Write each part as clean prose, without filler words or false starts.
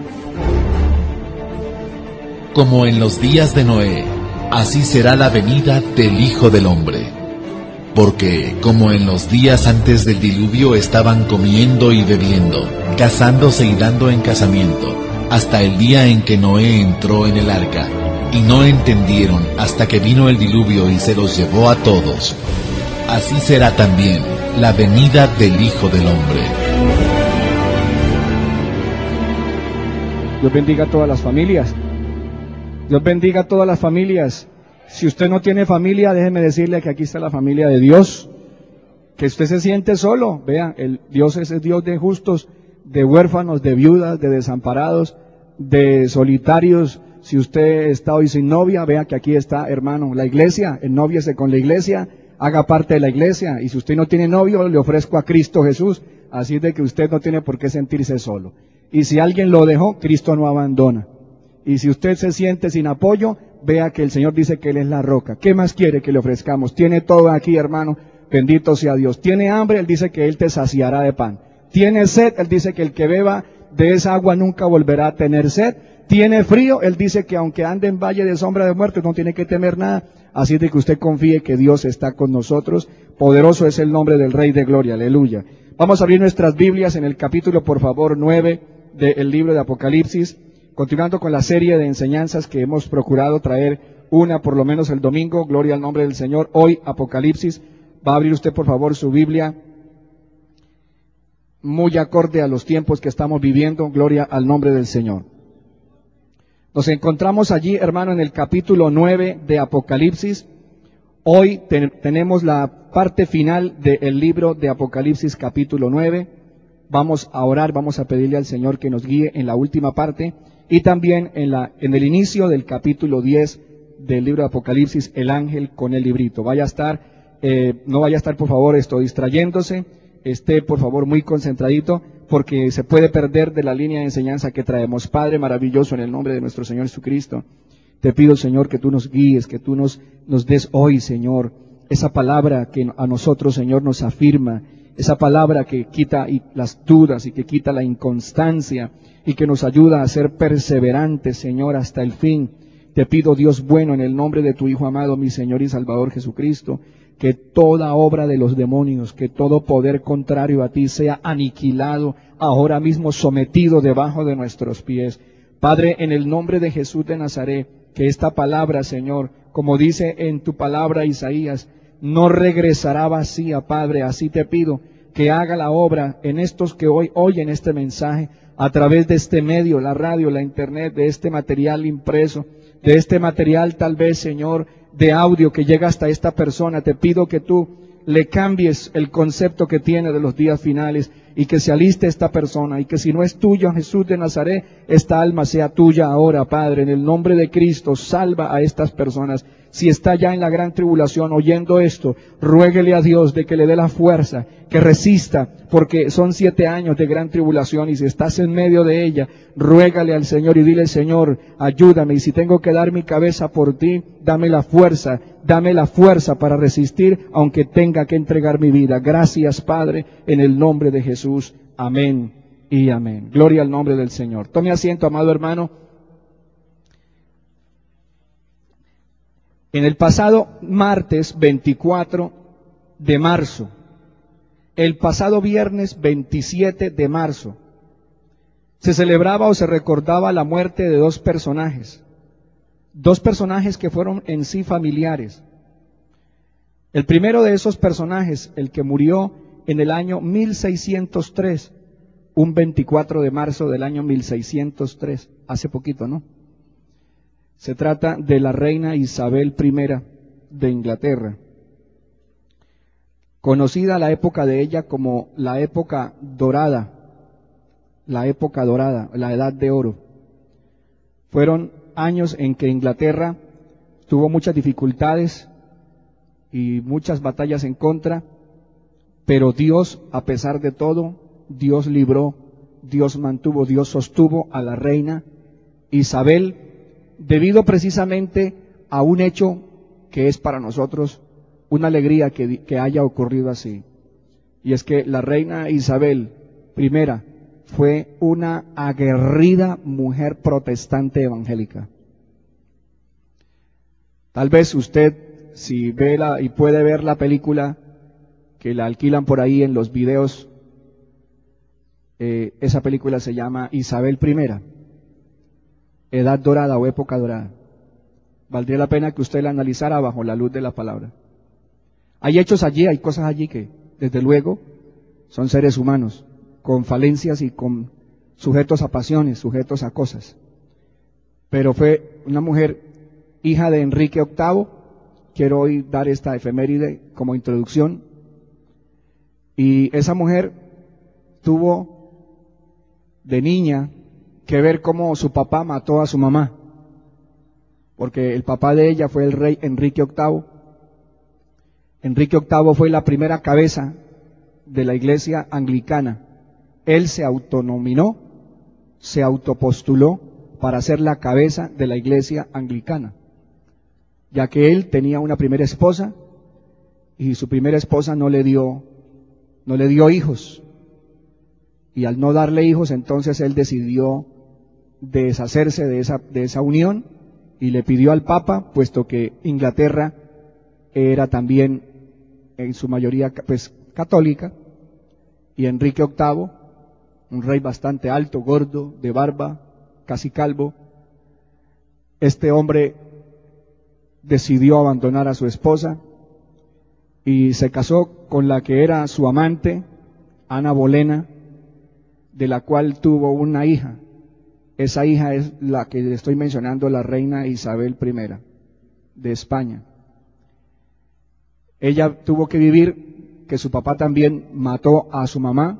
Como en los días de Noé, así será la venida del Hijo del Hombre. Porque, como en los días antes del diluvio estaban comiendo y bebiendo, casándose y dando en casamiento, hasta el día en que Noé entró en el arca, y no entendieron hasta que vino el diluvio y se los llevó a todos, así será también la venida del Hijo del Hombre. Dios bendiga a todas las familias. Dios bendiga a todas las familias. Si usted no tiene familia, déjeme decirle que aquí está la familia de Dios. Que usted se siente solo, vea, Dios es el Dios de justos, de huérfanos, de viudas, de desamparados, de solitarios. Si usted está hoy sin novia, vea que aquí está, hermano, la iglesia, ennoviese con la iglesia, haga parte de la iglesia. Y si usted no tiene novio, le ofrezco a Cristo Jesús, así de que usted no tiene por qué sentirse solo. Y si alguien lo dejó, Cristo no abandona. Y si usted se siente sin apoyo, vea que el Señor dice que Él es la roca. ¿Qué más quiere que le ofrezcamos? Tiene todo aquí, hermano, bendito sea Dios. Tiene hambre, Él dice que Él te saciará de pan. Tiene sed, Él dice que el que beba de esa agua nunca volverá a tener sed. Tiene frío, Él dice que aunque ande en valle de sombra de muerte, no tiene que temer nada. Así de que usted confíe que Dios está con nosotros. Poderoso es el nombre del Rey de Gloria, aleluya. Vamos a abrir nuestras Biblias en el capítulo, por favor, 9 del libro de Apocalipsis. Continuando con la serie de enseñanzas que hemos procurado traer una por lo menos el domingo, gloria al nombre del Señor. Hoy Apocalipsis, va a abrir usted por favor su Biblia, muy acorde a los tiempos que estamos viviendo, gloria al nombre del Señor. Nos encontramos allí, hermano, en el capítulo 9 de Apocalipsis. Hoy tenemos la parte final del libro de Apocalipsis capítulo 9. Vamos a orar, vamos a pedirle al Señor que nos guíe en la última parte. Y también en el inicio del capítulo 10 del libro de Apocalipsis, el ángel con el librito. No vaya a estar por favor distrayéndose, esté por favor muy concentradito, porque se puede perder de la línea de enseñanza que traemos. Padre maravilloso, en el nombre de nuestro Señor Jesucristo, te pido, Señor, que tú nos guíes, que tú nos des hoy, Señor, esa palabra que a nosotros, Señor, nos afirma, esa palabra que quita las dudas y que quita la inconstancia y que nos ayuda a ser perseverantes, Señor, hasta el fin. Te pido, Dios bueno, en el nombre de tu Hijo amado, mi Señor y Salvador Jesucristo, que toda obra de los demonios, que todo poder contrario a ti sea aniquilado, ahora mismo sometido debajo de nuestros pies. Padre, en el nombre de Jesús de Nazaret, que esta palabra, Señor, como dice en tu palabra Isaías, no regresará vacía, Padre. Así te pido que haga la obra en estos que hoy oyen este mensaje, a través de este medio, la radio, la internet, de este material impreso, de este material tal vez, Señor, de audio que llega hasta esta persona. Te pido que tú le cambies el concepto que tiene de los días finales y que se aliste esta persona, y que si no es tuyo, Jesús de Nazaret, esta alma sea tuya ahora, Padre. En el nombre de Cristo, salva a estas personas. Si está ya en la gran tribulación oyendo esto, ruéguele a Dios de que le dé la fuerza, que resista, porque son 7 años de gran tribulación, y si estás en medio de ella, ruégale al Señor y dile: Señor, ayúdame, y si tengo que dar mi cabeza por ti, dame la fuerza para resistir, aunque tenga que entregar mi vida. Gracias, Padre, en el nombre de Jesús. Amén y amén. Gloria al nombre del Señor. Tome asiento, amado hermano. En el pasado martes 24 de marzo, el pasado viernes 27 de marzo, se celebraba o se recordaba la muerte de dos personajes que fueron en sí familiares. El primero de esos personajes, el que murió en el año 1603, un 24 de marzo del año 1603, hace poquito, ¿no? Se trata de la reina Isabel I de Inglaterra, conocida la época de ella como la época dorada, la Edad de Oro. Fueron años en que Inglaterra tuvo muchas dificultades y muchas batallas en contra, pero Dios, a pesar de todo, Dios libró, Dios mantuvo, Dios sostuvo a la reina Isabel, debido precisamente a un hecho que es para nosotros una alegría que haya ocurrido así. Y es que la reina Isabel I fue una aguerrida mujer protestante evangélica. Tal vez usted, si ve y puede ver la película que la alquilan por ahí en los videos, esa película se llama Isabel I, Edad Dorada o Época Dorada. Valdría la pena que usted la analizara bajo la luz de la palabra. Hay hechos allí, hay cosas allí que, desde luego, son seres humanos, con falencias y con sujetos a pasiones, sujetos a cosas. Pero fue una mujer, hija de Enrique VIII. Quiero hoy dar esta efeméride como introducción. Y esa mujer tuvo de niña que ver cómo su papá mató a su mamá, porque el papá de ella fue el rey Enrique VIII. Enrique VIII fue la primera cabeza de la iglesia anglicana. Él se autonominó, se autopostuló para ser la cabeza de la iglesia anglicana, ya que él tenía una primera esposa y su primera esposa no le dio hijos. Y al no darle hijos, entonces él decidió deshacerse de esa unión y le pidió al Papa, puesto que Inglaterra era también en su mayoría pues católica, y Enrique VIII, un rey bastante alto, gordo, de barba, casi calvo, este hombre decidió abandonar a su esposa y se casó con la que era su amante, Ana Bolena, de la cual tuvo una hija. Esa hija es la que le estoy mencionando, la reina Isabel I de España. Ella tuvo que vivir que su papá también mató a su mamá,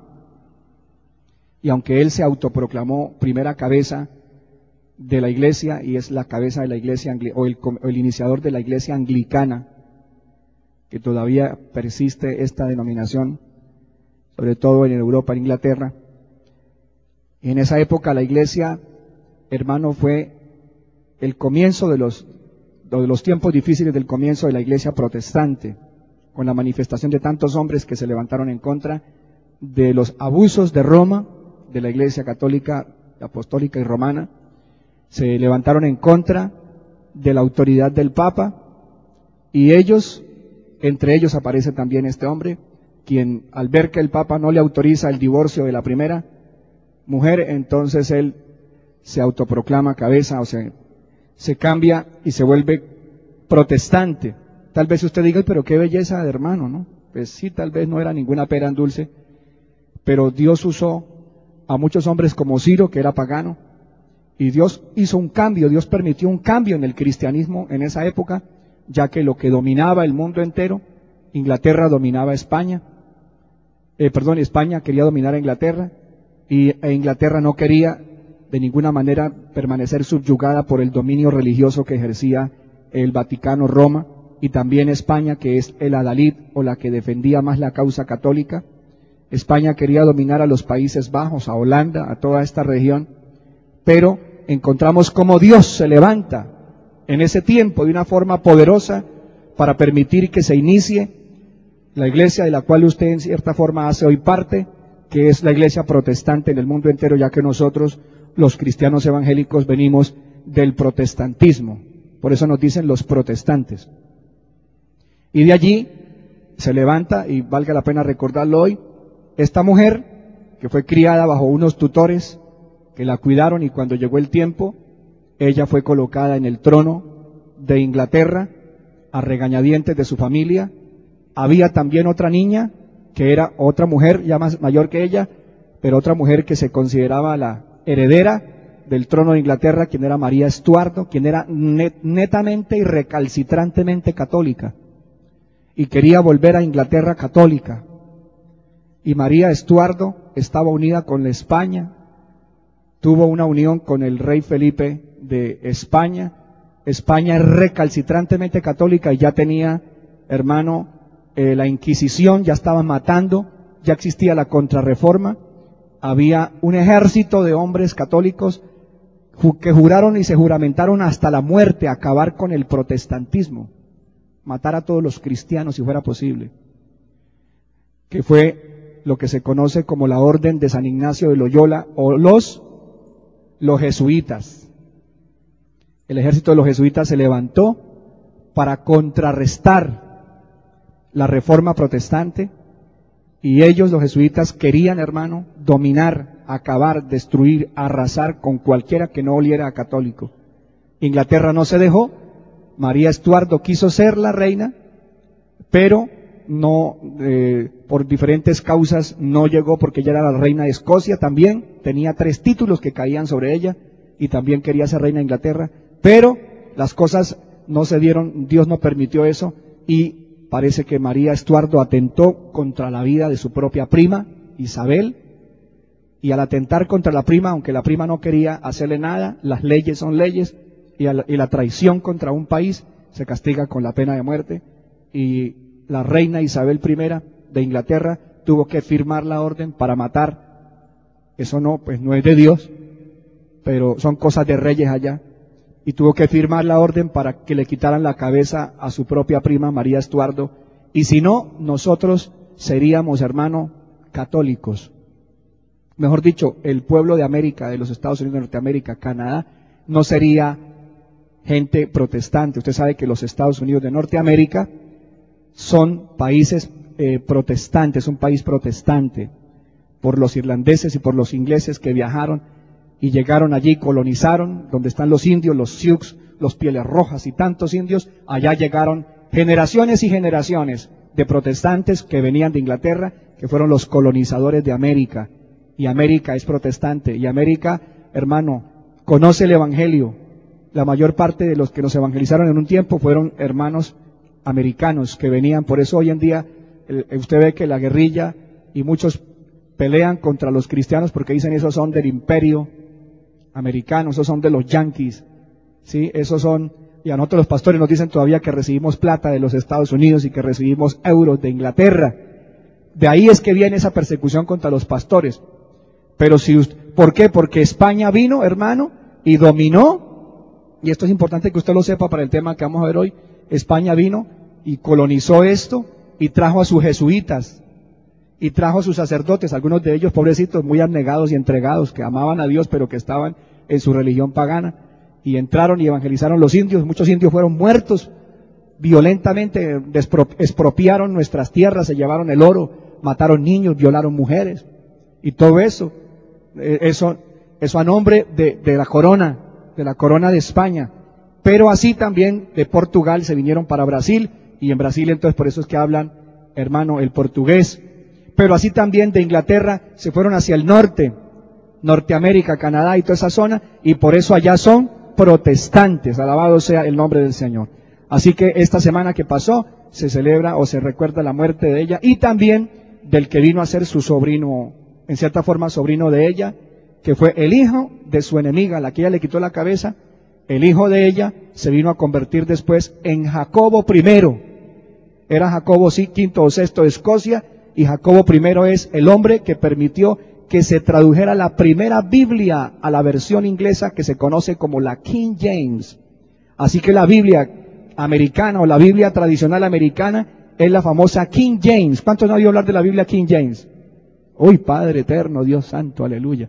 y aunque él se autoproclamó primera cabeza de la iglesia, y es la cabeza de la iglesia, o el iniciador de la iglesia anglicana, que todavía persiste esta denominación, sobre todo en Europa, en Inglaterra. En esa época la iglesia, hermano, fue el comienzo de los tiempos difíciles del comienzo de la iglesia protestante, con la manifestación de tantos hombres que se levantaron en contra de los abusos de Roma, de la iglesia católica, apostólica y romana. Se levantaron en contra de la autoridad del Papa, y entre ellos aparece también este hombre, quien al ver que el Papa no le autoriza el divorcio de la primera mujer, entonces él se autoproclama cabeza, o sea, se cambia y se vuelve protestante. Tal vez usted diga, pero qué belleza de hermano, ¿no? Pues sí, tal vez no era ninguna pera en dulce, pero Dios usó a muchos hombres como Ciro, que era pagano, y Dios hizo un cambio, Dios permitió un cambio en el cristianismo en esa época, ya que lo que dominaba el mundo entero, Inglaterra dominaba España, España quería dominar a Inglaterra, e Inglaterra no quería de ninguna manera permanecer subyugada por el dominio religioso que ejercía el Vaticano, Roma, y también España, que es el adalid o la que defendía más la causa católica. España quería dominar a los Países Bajos, a Holanda, a toda esta región, pero encontramos cómo Dios se levanta en ese tiempo de una forma poderosa para permitir que se inicie la iglesia de la cual usted en cierta forma hace hoy parte, que es la iglesia protestante en el mundo entero, ya que nosotros, los cristianos evangélicos, venimos del protestantismo. Por eso nos dicen los protestantes. Y de allí se levanta, y valga la pena recordarlo hoy, esta mujer que fue criada bajo unos tutores que la cuidaron, y cuando llegó el tiempo, ella fue colocada en el trono de Inglaterra a regañadientes de su familia. Había también otra niña que era otra mujer ya más mayor que ella, pero otra mujer que se consideraba la heredera del trono de Inglaterra, quien era María Estuardo, quien era netamente y recalcitrantemente católica y quería volver a Inglaterra católica. Y María Estuardo estaba unida con la España, tuvo una unión con el rey Felipe de España. España es recalcitrantemente católica y ya tenía, hermano, la Inquisición, ya estaban matando, ya existía la Contrarreforma, había un ejército de hombres católicos que juraron y se juramentaron hasta la muerte acabar con el protestantismo, matar a todos los cristianos si fuera posible, que fue lo que se conoce como la Orden de San Ignacio de Loyola o los jesuitas. El ejército de los jesuitas se levantó para contrarrestar la reforma protestante y ellos, los jesuitas, querían, hermano, dominar, acabar, destruir, arrasar con cualquiera que no oliera a católico. Inglaterra no se dejó, María Estuardo quiso ser la reina, pero no, por diferentes causas no llegó porque ella era la reina de Escocia también, tenía 3 títulos que caían sobre ella y también quería ser reina de Inglaterra, pero las cosas no se dieron, Dios no permitió eso y parece que María Estuardo atentó contra la vida de su propia prima, Isabel, y al atentar contra la prima, aunque la prima no quería hacerle nada, las leyes son leyes, y la traición contra un país se castiga con la pena de muerte, y la reina Isabel I de Inglaterra tuvo que firmar la orden para matar. Eso no, pues no es de Dios, pero son cosas de reyes allá. Y tuvo que firmar la orden para que le quitaran la cabeza a su propia prima María Estuardo. Y si no, nosotros seríamos, hermano, católicos. Mejor dicho, el pueblo de América, de los Estados Unidos de Norteamérica, Canadá, no sería gente protestante. Usted sabe que los Estados Unidos de Norteamérica son países protestantes, un país protestante, por los irlandeses y por los ingleses que viajaron y llegaron allí, colonizaron, donde están los indios, los Sioux, los Pieles Rojas y tantos indios, allá llegaron generaciones y generaciones de protestantes que venían de Inglaterra, que fueron los colonizadores de América, y América es protestante, y América, hermano, conoce el Evangelio. La mayor parte de los que nos evangelizaron en un tiempo fueron hermanos americanos que venían, por eso hoy en día usted ve que la guerrilla y muchos pelean contra los cristianos porque dicen esos son del imperio americano, esos son de los yanquis, ¿sí? Esos son, y a nosotros los pastores nos dicen todavía que recibimos plata de los Estados Unidos y que recibimos euros de Inglaterra. De ahí es que viene esa persecución contra los pastores. Pero ¿por qué? Porque España vino, hermano, y dominó, y esto es importante que usted lo sepa para el tema que vamos a ver hoy. España vino y colonizó esto y trajo a sus jesuitas y trajo a sus sacerdotes, algunos de ellos pobrecitos, muy abnegados y entregados, que amaban a Dios pero que estaban en su religión pagana, y entraron y evangelizaron los indios. Muchos indios fueron muertos violentamente, expropiaron nuestras tierras, se llevaron el oro, mataron niños, violaron mujeres, y todo eso a nombre de la corona de España. Pero así también de Portugal se vinieron para Brasil, y en Brasil entonces por eso es que hablan, hermano, el portugués. Pero así también de Inglaterra se fueron hacia el norte, Norteamérica, Canadá y toda esa zona, y por eso allá son protestantes, alabado sea el nombre del Señor. Así que esta semana que pasó se celebra o se recuerda la muerte de ella y también del que vino a ser su sobrino, en cierta forma sobrino de ella, que fue el hijo de su enemiga, la que ella le quitó la cabeza. El hijo de ella se vino a convertir después en Jacobo I. Era Jacobo V o VI de Escocia, y Jacobo I es el hombre que permitió que se tradujera la primera Biblia a la versión inglesa que se conoce como la King James. Así que la Biblia americana o la Biblia tradicional americana es la famosa King James. ¿Cuántos no han oído hablar de la Biblia King James? Uy, Padre eterno, Dios santo, aleluya.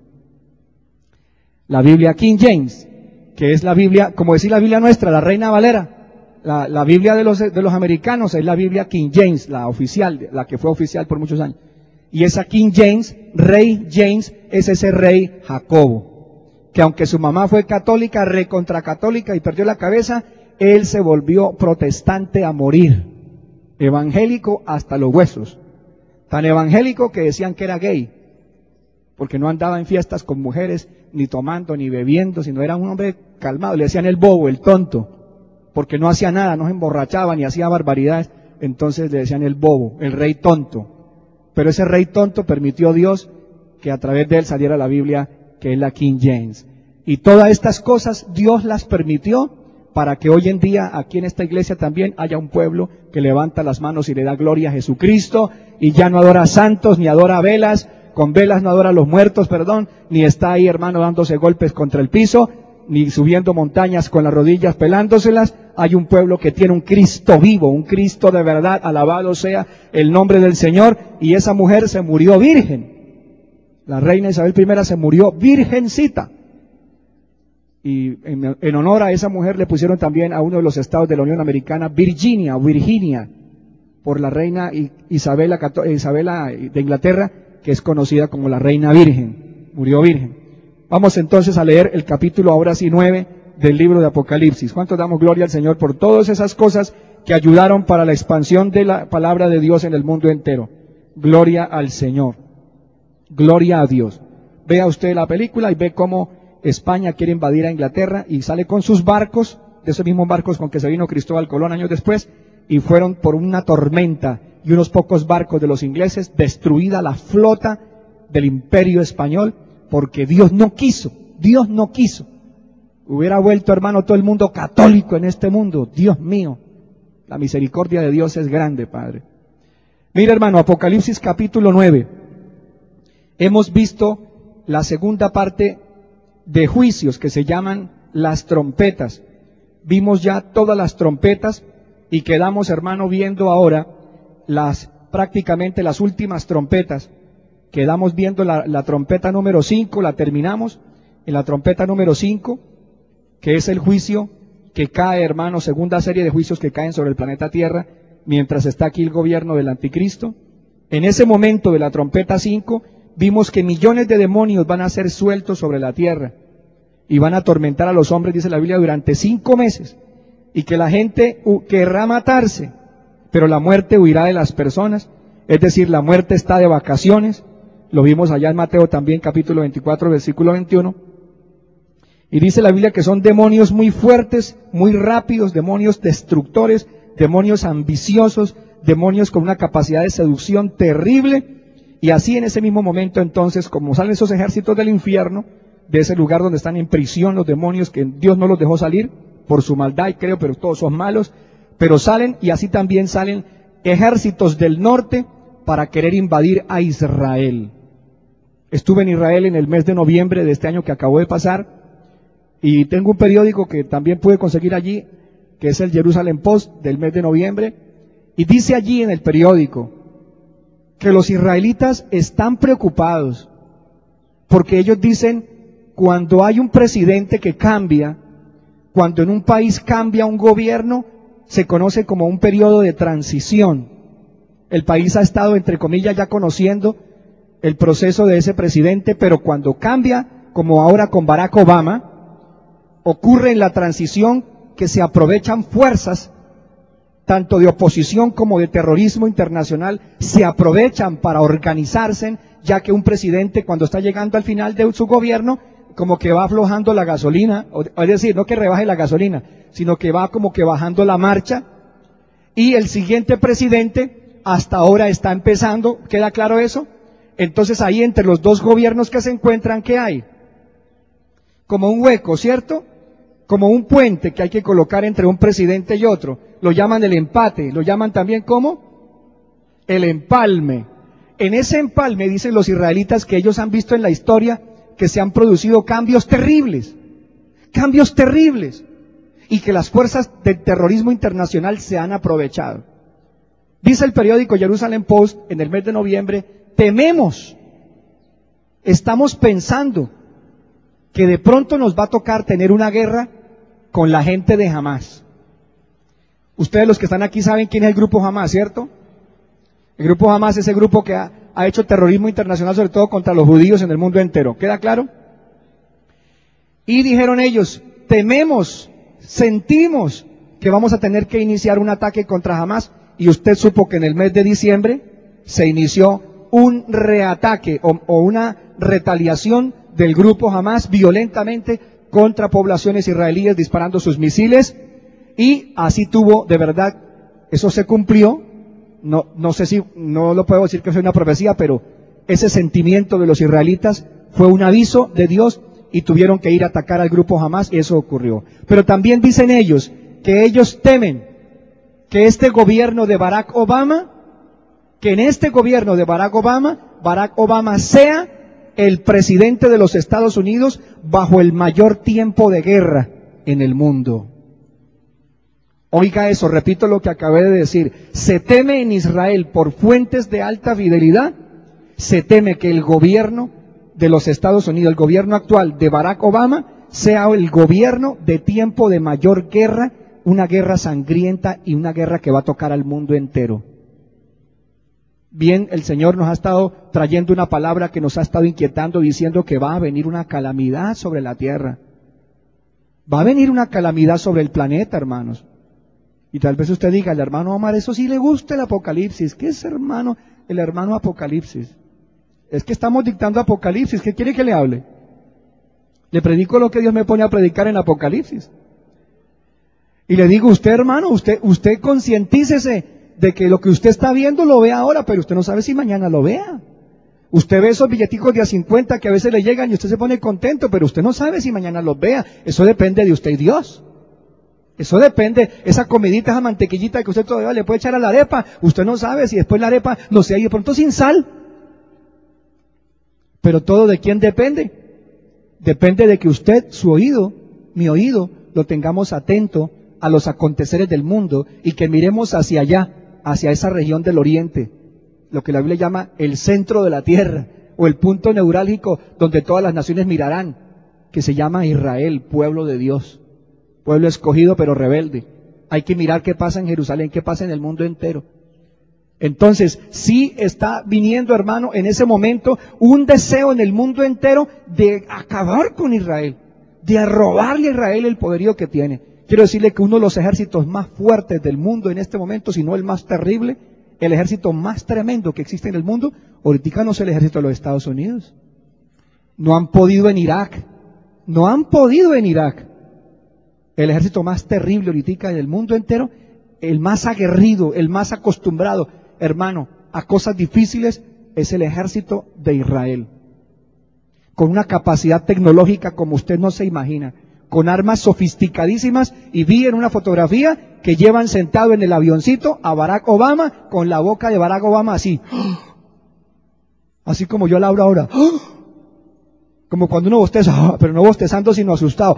La Biblia King James, que es la Biblia, como decir la Biblia nuestra, la Reina Valera. La Biblia de los americanos es la Biblia King James, la oficial, la que fue oficial por muchos años. Y esa King James, rey James, es ese rey Jacobo, que aunque su mamá fue católica, recontracatólica y perdió la cabeza, él se volvió protestante a morir, evangélico hasta los huesos. Tan evangélico que decían que era gay, porque no andaba en fiestas con mujeres, ni tomando, ni bebiendo, sino era un hombre calmado. Le decían el bobo, el tonto, porque no hacía nada, no se emborrachaba, ni hacía barbaridades. Entonces le decían el bobo, el rey tonto. Pero ese rey tonto permitió Dios que a través de él saliera la Biblia, que es la King James. Y todas estas cosas Dios las permitió para que hoy en día aquí en esta iglesia también haya un pueblo que levanta las manos y le da gloria a Jesucristo, y ya no adora santos, ni adora velas, con velas no adora a los muertos, ni está ahí, hermano, dándose golpes contra el piso, ni subiendo montañas con las rodillas pelándoselas. Hay un pueblo que tiene un Cristo vivo, un Cristo de verdad, alabado sea el nombre del Señor, y esa mujer se murió virgen. La reina Isabel I se murió virgencita. Y en honor a esa mujer le pusieron también a uno de los estados de la Unión Americana Virginia, por la reina Isabela de Inglaterra, que es conocida como la reina virgen, murió virgen. Vamos entonces a leer el capítulo ahora sí 9 del libro de Apocalipsis. ¿Cuánto damos gloria al Señor por todas esas cosas que ayudaron para la expansión de la palabra de Dios en el mundo entero? Gloria al Señor, gloria a Dios. Vea usted la película y ve cómo España quiere invadir a Inglaterra y sale con sus barcos, de esos mismos barcos con que se vino Cristóbal Colón años después, y fueron por una tormenta y unos pocos barcos de los ingleses, destruida la flota del imperio español, porque Dios no quiso. Hubiera vuelto, hermano, todo el mundo católico en este mundo. Dios mío, la misericordia de Dios es grande, Padre. Mira, hermano, Apocalipsis capítulo 9. Hemos visto la segunda parte de juicios que se llaman las trompetas. Vimos ya todas las trompetas y quedamos, hermano, viendo ahora prácticamente las últimas trompetas. Quedamos viendo la trompeta número 5, la terminamos en la trompeta número 5, que es el juicio que cae, hermano, segunda serie de juicios que caen sobre el planeta Tierra mientras está aquí el gobierno del anticristo. En ese momento de la trompeta 5 vimos que millones de demonios van a ser sueltos sobre la tierra y van a atormentar a los hombres, dice la Biblia, durante 5 meses, y que la gente querrá matarse, pero la muerte huirá de las personas, es decir, la muerte está de vacaciones. Lo vimos allá en Mateo también, capítulo 24, versículo 21, y dice la Biblia que son demonios muy fuertes, muy rápidos, demonios destructores, demonios ambiciosos, demonios con una capacidad de seducción terrible. Y así en ese mismo momento entonces, como salen esos ejércitos del infierno, de ese lugar donde están en prisión los demonios, que Dios no los dejó salir por su maldad, y creo, pero todos son malos, pero salen, y así también salen ejércitos del norte para querer invadir a Israel. Estuve en Israel en el mes de noviembre de este año que acabó de pasar, y tengo un periódico que también pude conseguir allí, que es el Jerusalem Post del mes de noviembre, y dice allí en el periódico que los israelitas están preocupados porque ellos dicen, cuando hay un presidente que cambia, cuando en un país cambia un gobierno, se conoce como un periodo de transición. El país ha estado, entre comillas, ya conociendo el proceso de ese presidente, pero cuando cambia, como ahora con Barack Obama, ocurre en la transición que se aprovechan fuerzas tanto de oposición como de terrorismo internacional, se aprovechan para organizarse, ya que un presidente cuando está llegando al final de su gobierno, como que va aflojando la gasolina, es decir, no que rebaje la gasolina, sino que va como que bajando la marcha, y el siguiente presidente hasta ahora está empezando, ¿queda claro eso? Entonces ahí entre los dos gobiernos que se encuentran, ¿qué hay? Como un hueco, ¿cierto? Como un puente que hay que colocar entre un presidente y otro. Lo llaman el empate, lo llaman también ¿cómo? El empalme. En ese empalme dicen los israelitas que ellos han visto en la historia que se han producido cambios terribles, y que las fuerzas del terrorismo internacional se han aprovechado. Dice el periódico Jerusalem Post en el mes de noviembre, tememos, estamos pensando que de pronto nos va a tocar tener una guerra con la gente de Hamás. Ustedes los que están aquí saben quién es el grupo Hamás, ¿cierto? El grupo Hamás es el grupo que ha hecho terrorismo internacional, sobre todo contra los judíos en el mundo entero. ¿Queda claro? Y dijeron ellos, tememos, sentimos que vamos a tener que iniciar un ataque contra Hamás. Y usted supo que en el mes de diciembre se inició un reataque o una retaliación del grupo Hamás violentamente contra poblaciones israelíes disparando sus misiles, y así tuvo, de verdad, eso se cumplió. No sé si, no lo puedo decir que fue una profecía, pero ese sentimiento de los israelitas fue un aviso de Dios y tuvieron que ir a atacar al grupo Hamás, y eso ocurrió. Pero también dicen ellos que ellos temen que este gobierno de Barack Obama, Barack Obama sea el presidente de los Estados Unidos bajo el mayor tiempo de guerra en el mundo. Oiga eso, repito lo que acabé de decir. Se teme en Israel por fuentes de alta fidelidad, se teme que el gobierno de los Estados Unidos, el gobierno actual de Barack Obama, sea el gobierno de tiempo de mayor guerra, una guerra sangrienta y una guerra que va a tocar al mundo entero. Bien, el Señor nos ha estado trayendo una palabra que nos ha estado inquietando, diciendo que va a venir una calamidad sobre la tierra. Va a venir una calamidad sobre el planeta, hermanos. Y tal vez usted diga, el hermano Omar, eso sí le gusta el Apocalipsis. ¿Qué es, hermano, el hermano Apocalipsis? Es que estamos dictando Apocalipsis. ¿Qué quiere que le hable? Le predico lo que Dios me pone a predicar en Apocalipsis. Y le digo, usted, hermano, usted concientícese de que lo que usted está viendo lo ve ahora, pero usted no sabe si mañana lo vea. Usted ve esos billeticos de a 50 que a veces le llegan y usted se pone contento, pero usted no sabe si mañana los vea. Eso depende de usted y Dios. Eso depende, esa comidita, esa mantequillita que usted todavía le puede echar a la arepa, usted no sabe si después la arepa no se ha ido de pronto sin sal. Pero todo ¿de quién depende? Depende de que usted, su oído, mi oído, lo tengamos atento a los aconteceres del mundo y que miremos hacia allá, hacia esa región del oriente, lo que la Biblia llama el centro de la tierra, o el punto neurálgico donde todas las naciones mirarán, que se llama Israel, pueblo de Dios. Pueblo escogido pero rebelde. Hay que mirar qué pasa en Jerusalén, qué pasa en el mundo entero. Entonces, sí está viniendo, hermano, en ese momento un deseo en el mundo entero de acabar con Israel, de robarle a Israel el poderío que tiene. Quiero decirle que uno de los ejércitos más fuertes del mundo en este momento, si no el más terrible, el ejército más tremendo que existe en el mundo, ahorita no es el ejército de los Estados Unidos. No han podido en Irak, no han podido en Irak. El ejército más terrible ahorita en el mundo entero, el más aguerrido, el más acostumbrado, hermano, a cosas difíciles, es el ejército de Israel. Con una capacidad tecnológica como usted no se imagina, con armas sofisticadísimas, y vi en una fotografía que llevan sentado en el avioncito a Barack Obama, con la boca de Barack Obama así. Así como yo la hablo ahora. Como cuando uno bosteza, pero no bostezando sino asustado.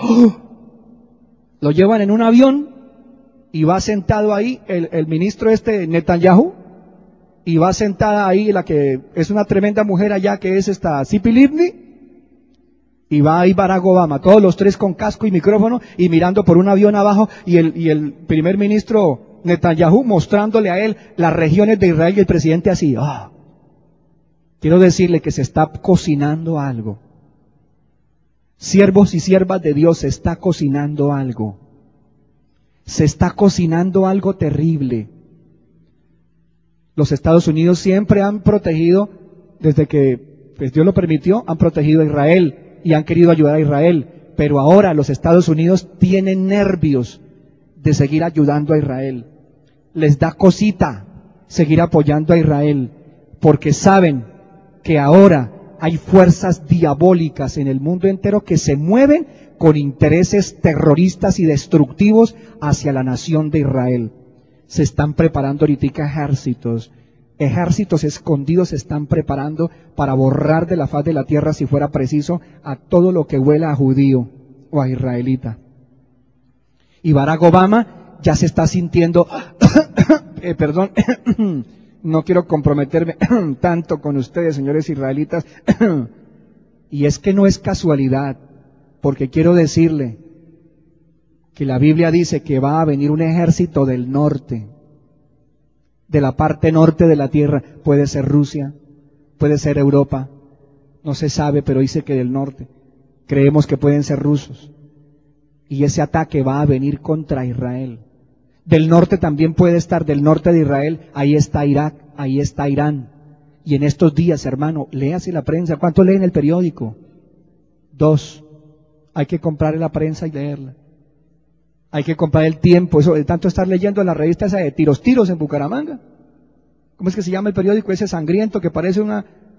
Lo llevan en un avión y va sentado ahí el ministro Netanyahu, y va sentada ahí la que es una tremenda mujer allá, que es esta Tzipi Livni, y va ahí Barack Obama, todos los tres con casco y micrófono y mirando por un avión abajo, y el primer ministro Netanyahu mostrándole a él las regiones de Israel y el presidente así. Quiero decirle que se está cocinando algo. Siervos y siervas de Dios, se está cocinando algo. Se está cocinando algo terrible. Los Estados Unidos siempre han protegido, desde que pues Dios lo permitió, han protegido a Israel y han querido ayudar a Israel. Pero ahora los Estados Unidos tienen nervios de seguir ayudando a Israel. Les da cosita seguir apoyando a Israel, porque saben que ahora hay fuerzas diabólicas en el mundo entero que se mueven con intereses terroristas y destructivos hacia la nación de Israel. Se están preparando ahorita ejércitos escondidos se están preparando para borrar de la faz de la tierra, si fuera preciso, a todo lo que huela a judío o a israelita. Y Barack Obama ya se está sintiendo, perdón, no quiero comprometerme tanto con ustedes, señores israelitas, y es que no es casualidad, porque quiero decirle que la Biblia dice que va a venir un ejército del norte, de la parte norte de la tierra. Puede ser Rusia, puede ser Europa, no se sabe, pero dice que del norte. Creemos que pueden ser rusos. Y ese ataque va a venir contra Israel. Del norte también puede estar, del norte de Israel, ahí está Irak, ahí está Irán. Y en estos días, hermano, léase la prensa. ¿Cuánto leen el periódico? 2. Hay que comprar la prensa y leerla. Hay que comprar el tiempo, eso de tanto estar leyendo en la revista esa de tiros en Bucaramanga. ¿Cómo es que se llama el periódico ese sangriento que parece una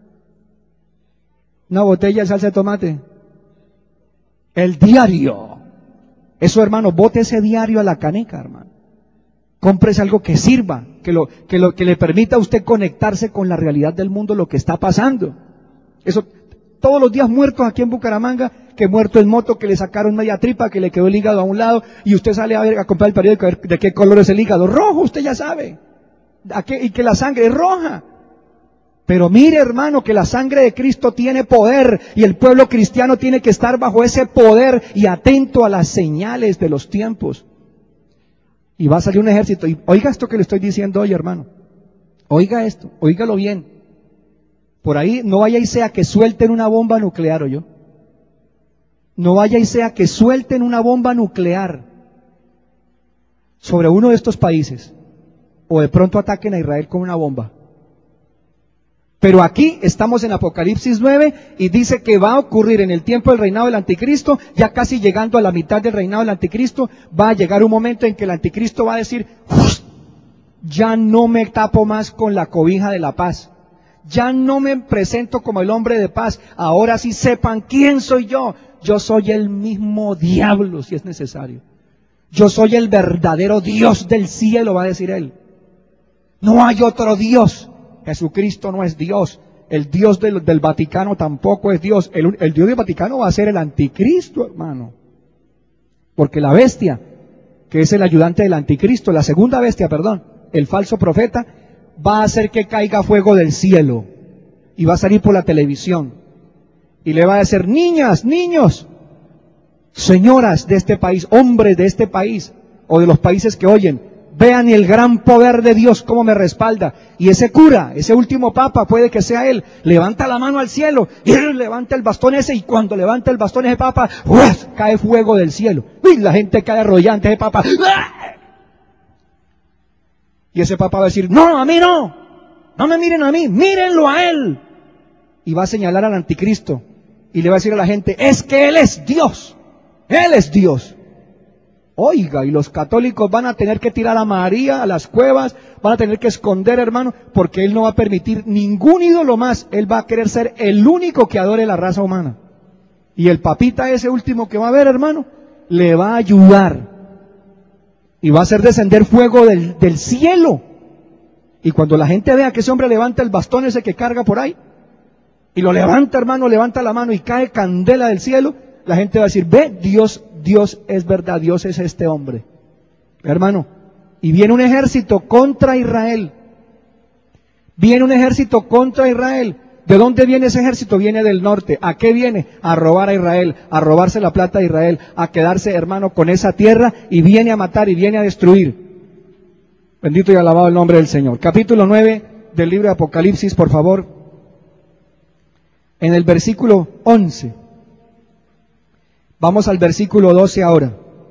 botella de salsa de tomate? El Diario. Eso, hermano, bote ese diario a la caneca, hermano. Cómprese algo que sirva, que le permita a usted conectarse con la realidad del mundo, lo que está pasando. Eso, Todos los días muertos aquí en Bucaramanga, que muerto en moto, que le sacaron media tripa, que le quedó el hígado a un lado, y usted sale a comprar el periódico a ver de qué color es el hígado. Rojo, usted ya sabe. Y que la sangre es roja. Pero mire, hermano, que la sangre de Cristo tiene poder, y el pueblo cristiano tiene que estar bajo ese poder y atento a las señales de los tiempos. Y va a salir un ejército. Y oiga esto que le estoy diciendo hoy, hermano. Oiga esto, óigalo bien. Por ahí no vaya y sea que suelten una bomba nuclear, ¿o yo? No vaya y sea que suelten una bomba nuclear sobre uno de estos países, o de pronto ataquen a Israel con una bomba. Pero aquí estamos en Apocalipsis 9 y dice que va a ocurrir en el tiempo del reinado del anticristo, ya casi llegando a la mitad del reinado del anticristo, va a llegar un momento en que el anticristo va a decir, ya no me tapo más con la cobija de la paz. Ya no me presento como el hombre de paz. Ahora sí sepan quién soy yo. Yo soy el mismo diablo, si es necesario. Yo soy el verdadero Dios del cielo, va a decir él. No hay otro Dios. Jesucristo no es Dios. El Dios del Vaticano tampoco es Dios. El Dios del Vaticano va a ser el anticristo, hermano. Porque la bestia, que es el ayudante del anticristo, la segunda bestia, perdón, el falso profeta, va a hacer que caiga fuego del cielo y va a salir por la televisión y le va a decir, niñas, niños, señoras de este país, hombres de este país o de los países que oyen, vean el gran poder de Dios cómo me respalda. Y ese cura, ese último papa, puede que sea él, levanta la mano al cielo y él levanta el bastón ese, y cuando levanta el bastón ese papa, ¡uf!, cae fuego del cielo y la gente cae arrollante ese papa. Y ese papa va a decir, no, a mí no, no me miren a mí, mírenlo a él. Y va a señalar al anticristo y le va a decir a la gente, es que él es Dios, él es Dios. Oiga, y los católicos van a tener que tirar a María a las cuevas, van a tener que esconder, hermano, porque él no va a permitir ningún ídolo más, él va a querer ser el único que adore la raza humana. Y el papita ese último que va a ver, hermano, le va a ayudar. Y va a hacer descender fuego del cielo. Y cuando la gente vea que ese hombre levanta el bastón ese que carga por ahí, y lo levanta, hermano, levanta la mano y cae candela del cielo, la gente va a decir, ve, Dios es verdad, Dios es este hombre. Hermano, y viene un ejército contra Israel. Viene un ejército contra Israel. ¿De dónde viene ese ejército? Viene del norte. ¿A qué viene? A robar a Israel, a robarse la plata de Israel, a quedarse, hermano, con esa tierra, y viene a matar y viene a destruir. Bendito y alabado el nombre del Señor. Capítulo 9 del libro de Apocalipsis, por favor. En el versículo 11. Vamos al versículo 12 ahora.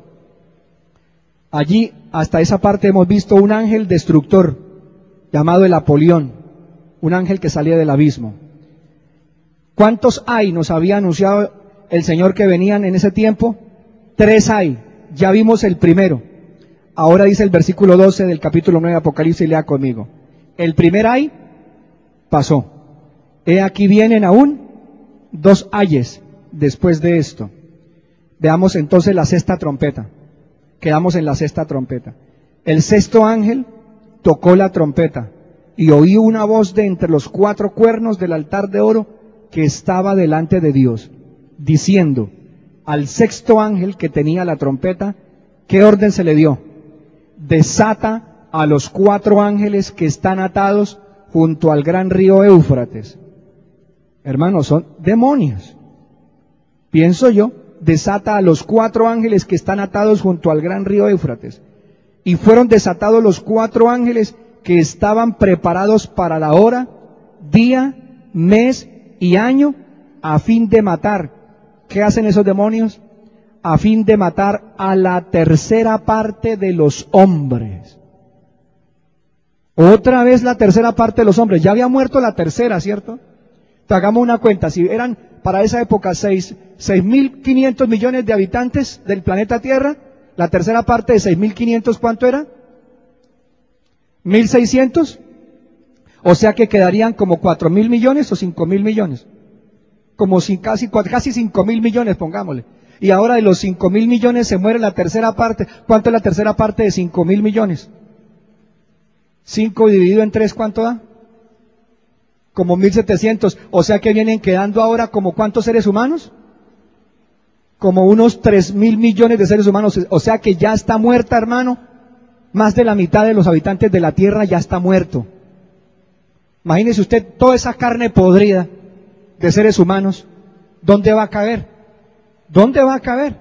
Allí, hasta esa parte, hemos visto un ángel destructor, llamado el Apolión, un ángel que salía del abismo. ¿Cuántos hay? Nos había anunciado el Señor que venían en ese tiempo. 3 hay. Ya vimos el primero. Ahora dice el versículo 12 del capítulo 9 de Apocalipsis, lea conmigo. El primer ay pasó. He aquí vienen aún 2 ayes después de esto. Veamos entonces la sexta trompeta. Quedamos en la sexta trompeta. El sexto ángel tocó la trompeta y oí una voz de entre los 4 cuernos del altar de oro que estaba delante de Dios, diciendo al sexto ángel que tenía la trompeta, ¿qué orden se le dio? Desata a los 4 ángeles que están atados junto al gran río Éufrates. Hermanos, son demonios. Pienso yo, desata a los 4 ángeles que están atados junto al gran río Éufrates. Y fueron desatados los 4 ángeles que estaban preparados para la hora, día, mes y año, a fin de matar. ¿Qué hacen esos demonios? A fin de matar a la tercera parte de los hombres. Otra vez la tercera parte de los hombres. Ya había muerto la tercera, ¿cierto? Hagamos una cuenta. Si eran para esa época 6.500 millones de habitantes del planeta Tierra, la tercera parte de 6.500, ¿cuánto era? 1.600. O sea que quedarían como 4.000 millones o 5.000 millones. Como casi 5.000 millones, pongámosle. Y ahora de los 5.000 millones se muere la tercera parte. ¿Cuánto es la tercera parte de 5.000 millones? 5 dividido en 3, ¿cuánto da? como 1700, o sea que vienen quedando ahora como ¿cuántos seres humanos? Como unos 3.000 millones de seres humanos, o sea que ya está muerta, hermano, más de la mitad de los habitantes de la tierra ya está muerto. Imagínese usted toda esa carne podrida de seres humanos, ¿dónde va a caber? ¿Dónde va a caber?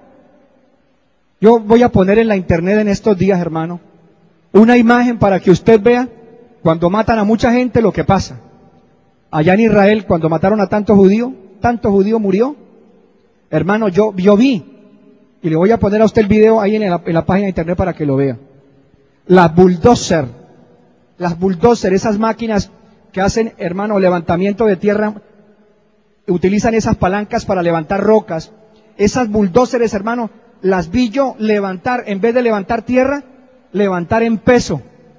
Yo voy a poner en la internet en estos días, hermano, una imagen para que usted vea cuando matan a mucha gente lo que pasa. Allá en Israel, cuando mataron a tanto judío murió. Hermano, yo vi, y le voy a poner a usted el video ahí en la página de internet para que lo vea. Las bulldozer, esas máquinas que hacen, hermano, levantamiento de tierra, utilizan esas palancas para levantar rocas. Esas bulldozers, hermano, las vi yo levantar, en vez de levantar tierra, levantar en peso.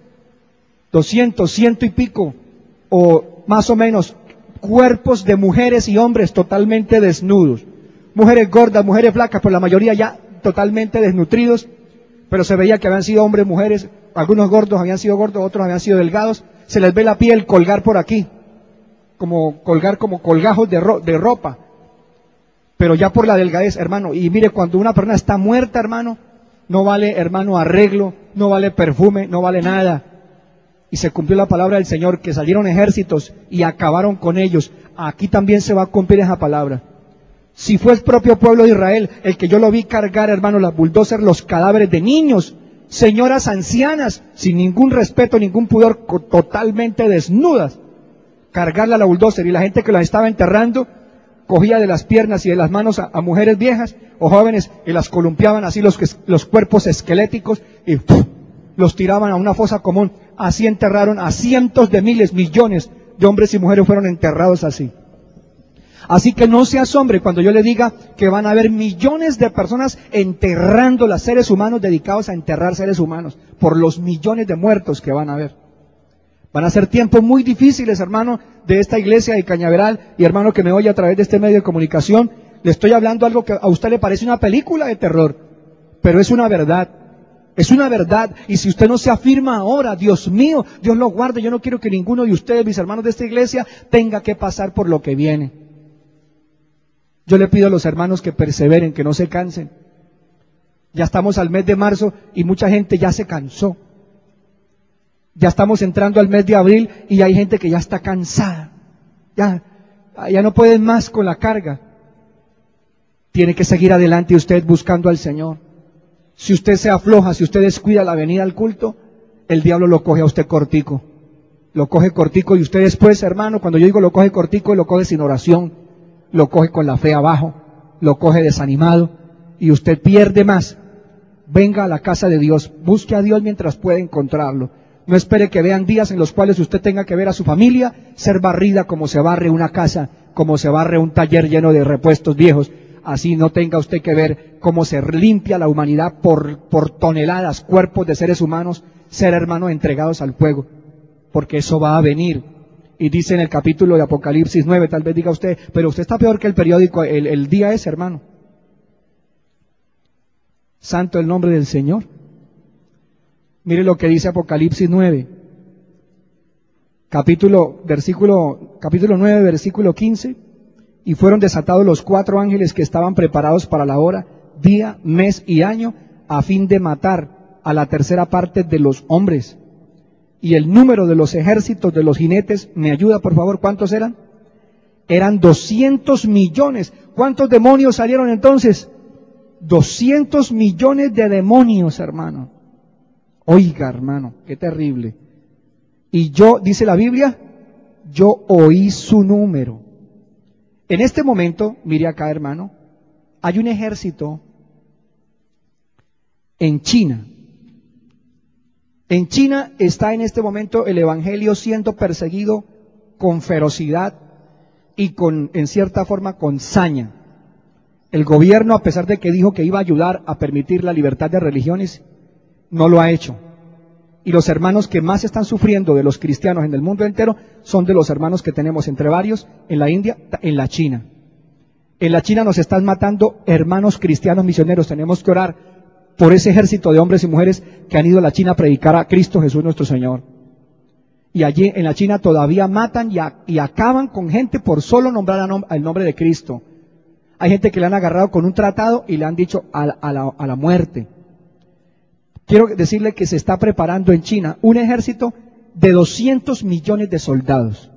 200, 100 y pico, o más o menos, cuerpos de mujeres y hombres totalmente desnudos. Mujeres gordas, mujeres flacas, pues la mayoría ya totalmente desnutridos, pero se veía que habían sido hombres, mujeres, algunos gordos habían sido gordos, otros habían sido delgados, se les ve la piel colgar por aquí, como colgajos de ropa, pero ya por la delgadez, hermano. Y mire, cuando una persona está muerta, hermano, no vale, hermano, arreglo, no vale perfume, no vale nada. Y se cumplió la palabra del Señor, que salieron ejércitos y acabaron con ellos. Aquí también se va a cumplir esa palabra. Si fue el propio pueblo de Israel el que yo lo vi cargar, hermano, las bulldozers, los cadáveres de niños, señoras ancianas, sin ningún respeto, ningún pudor, totalmente desnudas, cargarla a la bulldozer, y la gente que las estaba enterrando cogía de las piernas y de las manos a mujeres viejas o jóvenes y las columpiaban así los cuerpos esqueléticos y los tiraban a una fosa común. Así enterraron a cientos de miles, millones de hombres y mujeres, fueron enterrados así. Así que no se asombre cuando yo le diga que van a haber millones de personas enterrando a seres humanos, dedicados a enterrar seres humanos, por los millones de muertos que van a haber. Van a ser tiempos muy difíciles, hermano, de esta iglesia de Cañaveral, y hermano que me oye a través de este medio de comunicación. Le estoy hablando algo que a usted le parece una película de terror, pero es una verdad. Es una verdad, y si usted no se afirma ahora, Dios mío, Dios lo guarde, yo no quiero que ninguno de ustedes, mis hermanos de esta iglesia, tenga que pasar por lo que viene. Yo le pido a los hermanos que perseveren, que no se cansen. Ya estamos al mes de marzo y mucha gente ya se cansó. Ya estamos entrando al mes de abril y hay gente que ya está cansada. Ya no pueden más con la carga. Tiene que seguir adelante usted buscando al Señor. Si usted se afloja, si usted descuida la venida al culto, el diablo lo coge a usted cortico. Lo coge cortico, y usted después, hermano, cuando yo digo lo coge cortico, lo coge sin oración, lo coge con la fe abajo, lo coge desanimado, y usted pierde más. Venga a la casa de Dios, busque a Dios mientras pueda encontrarlo. No espere que vean días en los cuales usted tenga que ver a su familia ser barrida como se barre una casa, como se barre un taller lleno de repuestos viejos. Así no tenga usted que ver cómo se limpia la humanidad por toneladas, cuerpos de seres humanos, ser hermanos entregados al fuego, porque eso va a venir. Y dice en el capítulo de Apocalipsis 9, tal vez diga usted, pero usted está peor que el periódico, el día ese, hermano. Santo el nombre del Señor. Mire lo que dice Apocalipsis 9, capítulo 9, versículo 15. Y fueron desatados los 4 ángeles que estaban preparados para la hora, día, mes y año, a fin de matar a la tercera parte de los hombres. Y el número de los ejércitos de los jinetes, ¿me ayuda por favor? ¿Cuántos eran? Eran 200 millones. ¿Cuántos demonios salieron entonces? 200 millones de demonios, hermano. Oiga, hermano, qué terrible. Y yo, dice la Biblia, yo oí su número. En este momento, mire acá, hermano, hay un ejército en China. En China está en este momento el evangelio siendo perseguido con ferocidad y en cierta forma, con saña. El gobierno, a pesar de que dijo que iba a ayudar a permitir la libertad de religiones, no lo ha hecho. Y los hermanos que más están sufriendo de los cristianos en el mundo entero son de los hermanos que tenemos entre varios en la India, en la China. En la China nos están matando hermanos cristianos misioneros. Tenemos que orar por ese ejército de hombres y mujeres que han ido a la China a predicar a Cristo Jesús nuestro Señor. Y allí en la China todavía matan y acaban con gente por solo nombrar el nombre de Cristo. Hay gente que le han agarrado con un tratado y le han dicho a la muerte. Quiero decirle que se está preparando en China un ejército de 200 millones de soldados.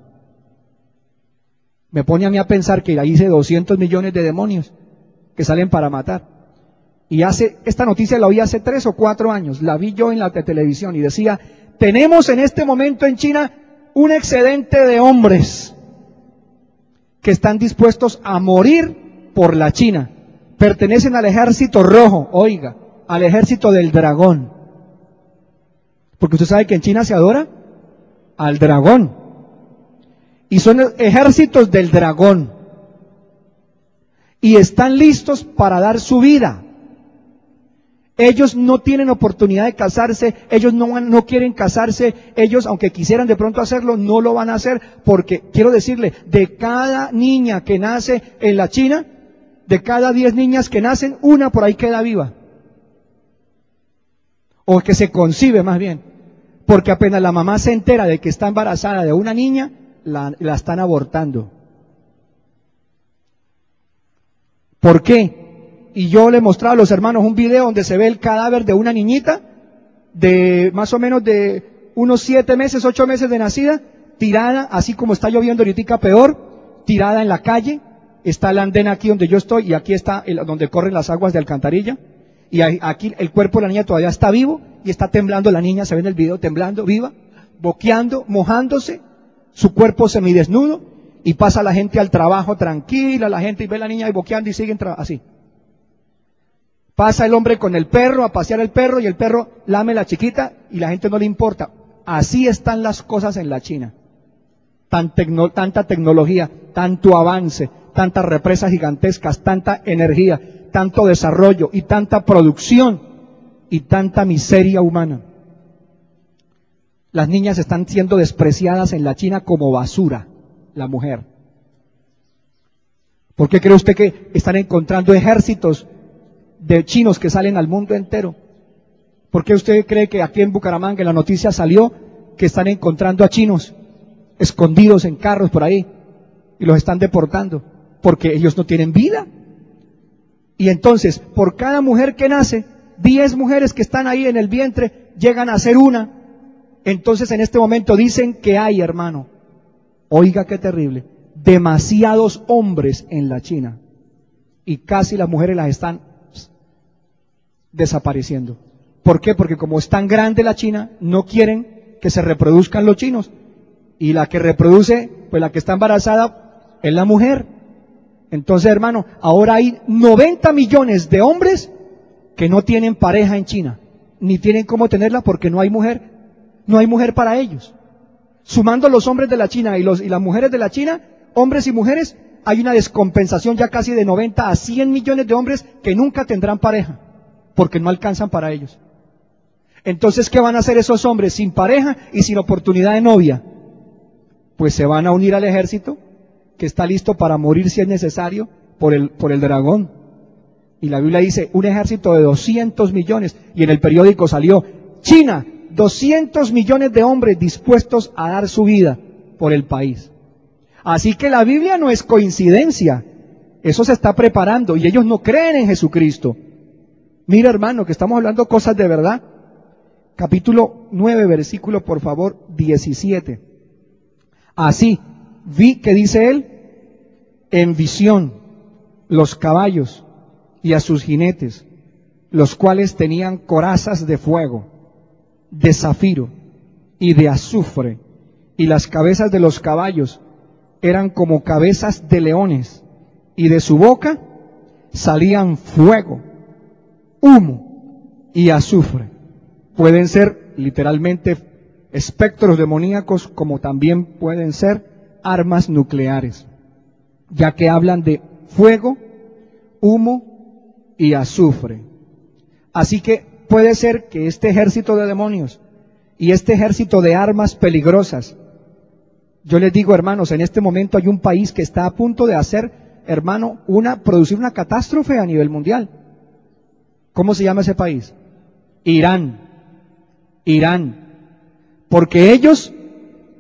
Me pone a mí a pensar que ahí hice 200 millones de demonios que salen para matar. Y esta noticia la oí hace 3 o 4 años, la vi yo en la televisión y decía, tenemos en este momento en China un excedente de hombres que están dispuestos a morir por la China. Pertenecen al ejército rojo, oiga, al ejército del dragón. Porque usted sabe que en China se adora al dragón. Y son ejércitos del dragón. Y están listos para dar su vida. Ellos no tienen oportunidad de casarse, ellos no quieren casarse, ellos aunque quisieran de pronto hacerlo, no lo van a hacer, porque quiero decirle, de cada niña que nace en la China, de cada 10 niñas que nacen, una por ahí queda viva. O que se concibe más bien, porque apenas la mamá se entera de que está embarazada de una niña, la están abortando. ¿Por qué? Y yo le mostraba a los hermanos un video donde se ve el cadáver de una niñita de más o menos de unos 7 meses, 8 meses de nacida, tirada, así como está lloviendo ahorita peor, tirada en la calle. Está la andena aquí donde yo estoy y aquí está donde corren las aguas de alcantarilla. Y aquí el cuerpo de la niña todavía está vivo y está temblando la niña, se ve en el video temblando, viva, boqueando, mojándose, su cuerpo semidesnudo, y pasa la gente al trabajo tranquila, la gente y ve a la niña y boqueando y siguen así. Pasa el hombre con el perro a pasear el perro y el perro lame la chiquita y la gente no le importa. Así están las cosas en la China. Tanta tecnología, tanto avance, tantas represas gigantescas, tanta energía, tanto desarrollo y tanta producción y tanta miseria humana. Las niñas están siendo despreciadas en la China como basura, la mujer. ¿Por qué cree usted que están encontrando ejércitos de chinos que salen al mundo entero? ¿Por qué usted cree que aquí en Bucaramanga en la noticia salió que están encontrando a chinos escondidos en carros por ahí y los están deportando? Porque ellos no tienen vida. Y entonces, por cada mujer que nace, 10 mujeres que están ahí en el vientre llegan a ser una. Entonces en este momento dicen que hay, hermano, oiga qué terrible, demasiados hombres en la China y casi las mujeres las están desapareciendo. ¿Por qué? Porque como es tan grande la China, no quieren que se reproduzcan los chinos. Y la que reproduce, pues la que está embarazada, es la mujer. Entonces, hermano, ahora hay 90 millones de hombres que no tienen pareja en China, ni tienen cómo tenerla porque no hay mujer para ellos. Sumando los hombres de la China y las mujeres de la China, hombres y mujeres, hay una descompensación ya casi de 90 a 100 millones de hombres que nunca tendrán pareja, porque no alcanzan para ellos. Entonces, ¿qué van a hacer esos hombres sin pareja y sin oportunidad de novia? Pues se van a unir al ejército que está listo para morir si es necesario por el dragón. Y la Biblia dice, un ejército de 200 millones, y en el periódico salió, China, 200 millones de hombres dispuestos a dar su vida por el país. Así que la Biblia no es coincidencia, eso se está preparando y ellos no creen en Jesucristo. Mira, hermano, que estamos hablando cosas de verdad. Capítulo 9, versículo, por favor, 17. Así, vi, que dice él, en visión, los caballos y a sus jinetes, los cuales tenían corazas de fuego, de zafiro y de azufre, y las cabezas de los caballos eran como cabezas de leones, y de su boca salían fuego, humo y azufre. Pueden ser literalmente espectros demoníacos, como también pueden ser armas nucleares, ya que hablan de fuego, humo y azufre. Así que puede ser que este ejército de demonios y este ejército de armas peligrosas, yo les digo, hermanos, en este momento hay un país que está a punto de hacer, hermano, producir una catástrofe a nivel mundial. ¿Cómo se llama ese país? Irán. Porque ellos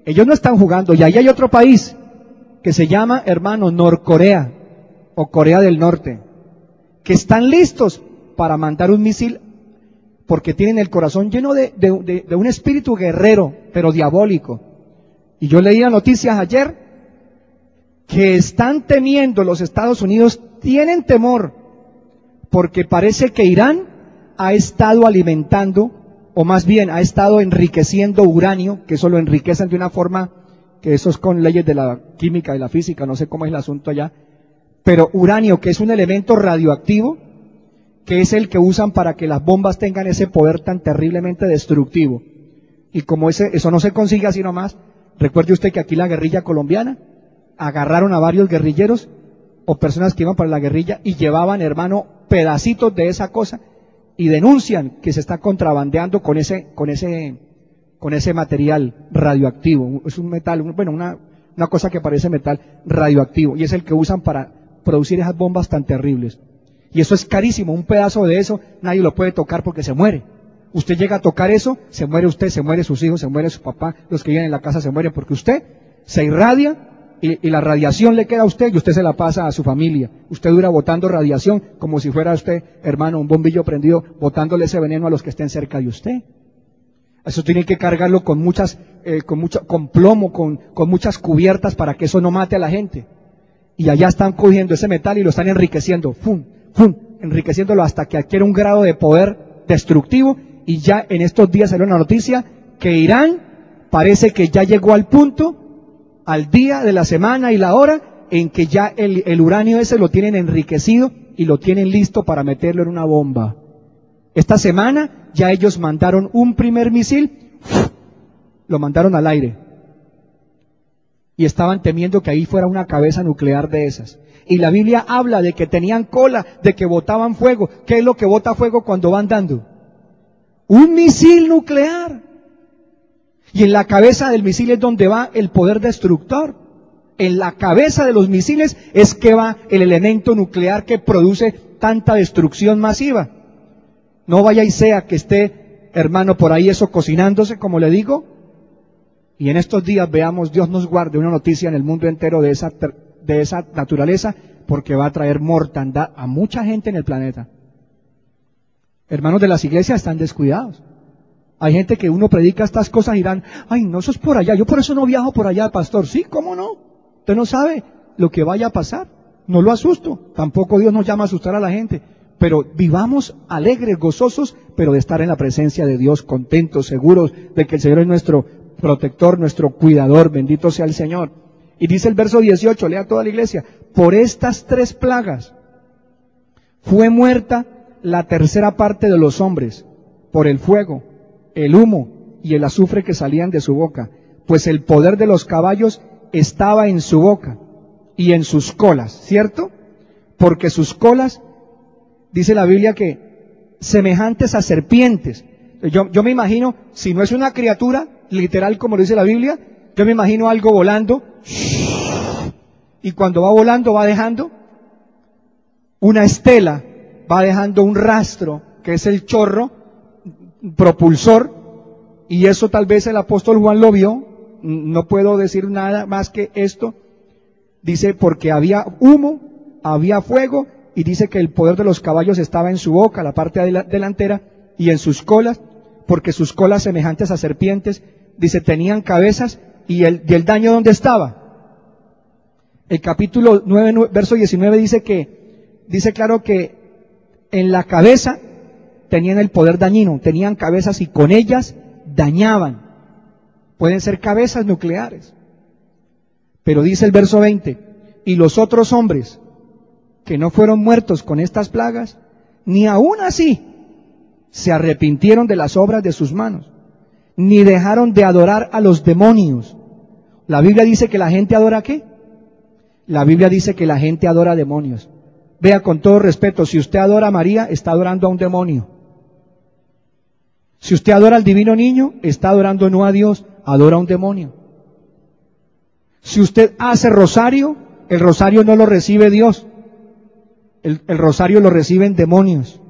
Ellos no están jugando. Y ahí hay otro país que se llama, hermano, Norcorea o Corea del Norte, que están listos para mandar un misil porque tienen el corazón lleno de un espíritu guerrero, pero diabólico. Y yo leía noticias ayer que están temiendo, los Estados Unidos tienen temor, porque parece que Irán ha estado alimentando, o más bien ha estado enriqueciendo uranio, que eso lo enriquecen de una forma, que eso es con leyes de la química y la física, no sé cómo es el asunto allá, pero uranio, que es un elemento radioactivo, que es el que usan para que las bombas tengan ese poder tan terriblemente destructivo. Y como eso no se consigue así nomás, recuerde usted que aquí la guerrilla colombiana agarraron a varios guerrilleros o personas que iban para la guerrilla y llevaban, hermano, pedacitos de esa cosa y denuncian que se está contrabandeando con ese material radioactivo. Es un metal, una cosa que parece metal radioactivo, y es el que usan para producir esas bombas tan terribles. Y eso es carísimo, un pedazo de eso nadie lo puede tocar porque se muere. Usted llega a tocar eso, se muere usted, se muere sus hijos, se muere su papá, los que viven en la casa se mueren, porque usted se irradia y la radiación le queda a usted y usted se la pasa a su familia. Usted dura botando radiación como si fuera usted, hermano, un bombillo prendido, botándole ese veneno a los que estén cerca de usted. Eso tiene que cargarlo con con plomo, con muchas cubiertas para que eso no mate a la gente. Y allá están cogiendo ese metal y lo están enriqueciendo, enriqueciéndolo hasta que adquiere un grado de poder destructivo. Y ya en estos días salió una noticia que Irán parece que ya llegó al punto, al día de la semana y la hora, en que ya el uranio ese lo tienen enriquecido y lo tienen listo para meterlo en una bomba. Esta semana ya ellos mandaron un primer misil, lo mandaron al aire. Y estaban temiendo que ahí fuera una cabeza nuclear de esas. Y la Biblia habla de que tenían cola, de que botaban fuego. ¿Qué es lo que bota fuego cuando van dando? Un misil nuclear. Y en la cabeza del misil es donde va el poder destructor. En la cabeza de los misiles es que va el elemento nuclear que produce tanta destrucción masiva. No vaya y sea que esté, hermano, por ahí eso cocinándose, como le digo, y en estos días veamos, Dios nos guarde, una noticia en el mundo entero de esa naturaleza, porque va a traer mortandad a mucha gente en el planeta. Hermanos de las iglesias están descuidados. Hay gente que uno predica estas cosas y dirán, ay, no, eso es por allá, yo por eso no viajo por allá, pastor. Sí, ¿cómo no? Usted no sabe lo que vaya a pasar. No lo asusto. Tampoco Dios nos llama a asustar a la gente. Pero vivamos alegres, gozosos, pero de estar en la presencia de Dios, contentos, seguros de que el Señor es nuestro protector, nuestro cuidador. Bendito sea el Señor. Y dice el verso 18, lea toda la iglesia, por estas 3 plagas fue muerta la tercera parte de los hombres, por el fuego, el humo y el azufre que salían de su boca, pues el poder de los caballos estaba en su boca y en sus colas, ¿cierto? Porque sus colas, dice la Biblia, que semejantes a serpientes. Yo me imagino, si no es una criatura, literal como lo dice la Biblia, yo me imagino algo volando, y cuando va volando va dejando una estela, va dejando un rastro, que es el chorro propulsor, y eso tal vez el apóstol Juan lo vio. No puedo decir nada más que esto. Dice, porque había humo, había fuego, y dice que el poder de los caballos estaba en su boca, la parte delantera, y en sus colas, porque sus colas semejantes a serpientes, dice, tenían cabezas, y el daño ¿dónde estaba? El capítulo 9, verso 19 dice claro que en la cabeza tenían el poder dañino, tenían cabezas y con ellas dañaban. Pueden ser cabezas nucleares. Pero dice el verso 20, y los otros hombres que no fueron muertos con estas plagas, ni aún así se arrepintieron de las obras de sus manos, ni dejaron de adorar a los demonios. La Biblia dice que la gente adora ¿qué? La Biblia dice que la gente adora demonios. Vea, con todo respeto, si usted adora a María, está adorando a un demonio. Si usted adora al divino niño, está adorando no a Dios, adora a un demonio. Si usted hace rosario, el rosario no lo recibe Dios. El rosario lo reciben demonios.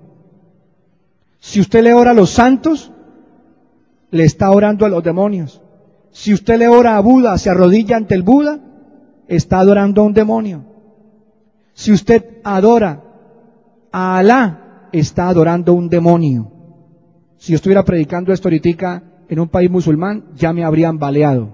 Si usted le ora a los santos, le está orando a los demonios. Si usted le ora a Buda, se arrodilla ante el Buda, está adorando a un demonio. Si usted adora a Alá, está adorando a un demonio. Si yo estuviera predicando esto ahorita en un país musulmán, ya me habrían baleado.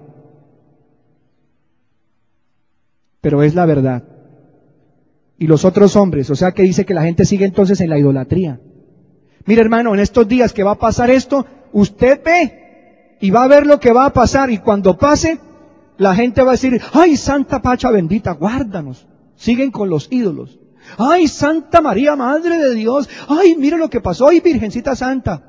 Pero es la verdad. Y los otros hombres, o sea que dice que la gente sigue entonces en la idolatría. Mire hermano, en estos días que va a pasar esto, usted ve y va a ver lo que va a pasar, y cuando pase, la gente va a decir, ay, Santa Pacha bendita, guárdanos. Siguen con los ídolos. Ay, Santa María, Madre de Dios, ay, mire lo que pasó, ay, Virgencita Santa.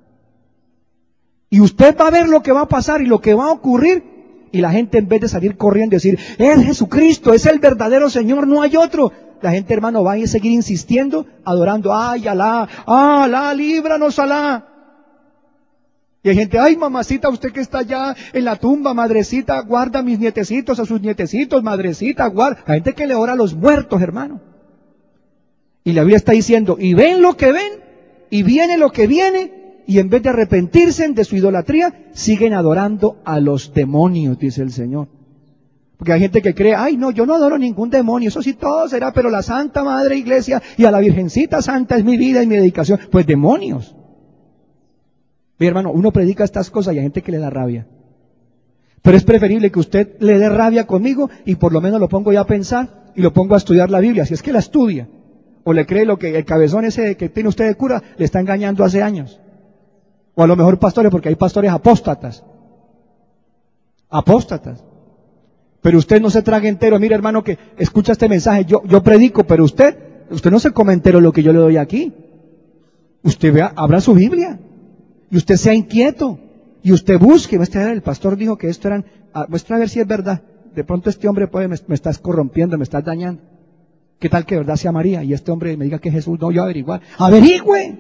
Y usted va a ver lo que va a pasar y lo que va a ocurrir, y la gente en vez de salir corriendo y decir, es Jesucristo, es el verdadero Señor, no hay otro. La gente, hermano, va a seguir insistiendo, adorando, ay, Alá, Alá, líbranos, Alá. Y hay gente, ay, mamacita, usted que está allá en la tumba, madrecita, guarda a mis nietecitos, a sus nietecitos, madrecita, guarda. Hay gente que le ora a los muertos, hermano. Y la Biblia está diciendo, y ven lo que ven, y viene lo que viene, y en vez de arrepentirse de su idolatría, siguen adorando a los demonios, dice el Señor. Porque hay gente que cree, ay, no, yo no adoro ningún demonio, eso sí todo será, pero la Santa Madre Iglesia y a la Virgencita Santa es mi vida y mi dedicación. Pues demonios. Mi hermano, uno predica estas cosas y hay gente que le da rabia. Pero es preferible que usted le dé rabia conmigo y por lo menos lo pongo ya a pensar y lo pongo a estudiar la Biblia, si es que la estudia. O le cree lo que el cabezón ese que tiene usted de cura le está engañando hace años. O a lo mejor pastores, porque hay pastores apóstatas. Apóstatas. Pero usted no se trague entero. Mire hermano que escucha este mensaje, yo predico, pero usted no se come entero lo que yo le doy aquí. Usted vea, abra su Biblia. Y usted sea inquieto. Y usted busque. El pastor dijo que esto eran, muestra a ver si es verdad. De pronto este hombre me estás corrompiendo, me estás dañando. ¿Qué tal que de verdad sea María? Y este hombre me diga que es Jesús. No, yo averiguar. Averigüe.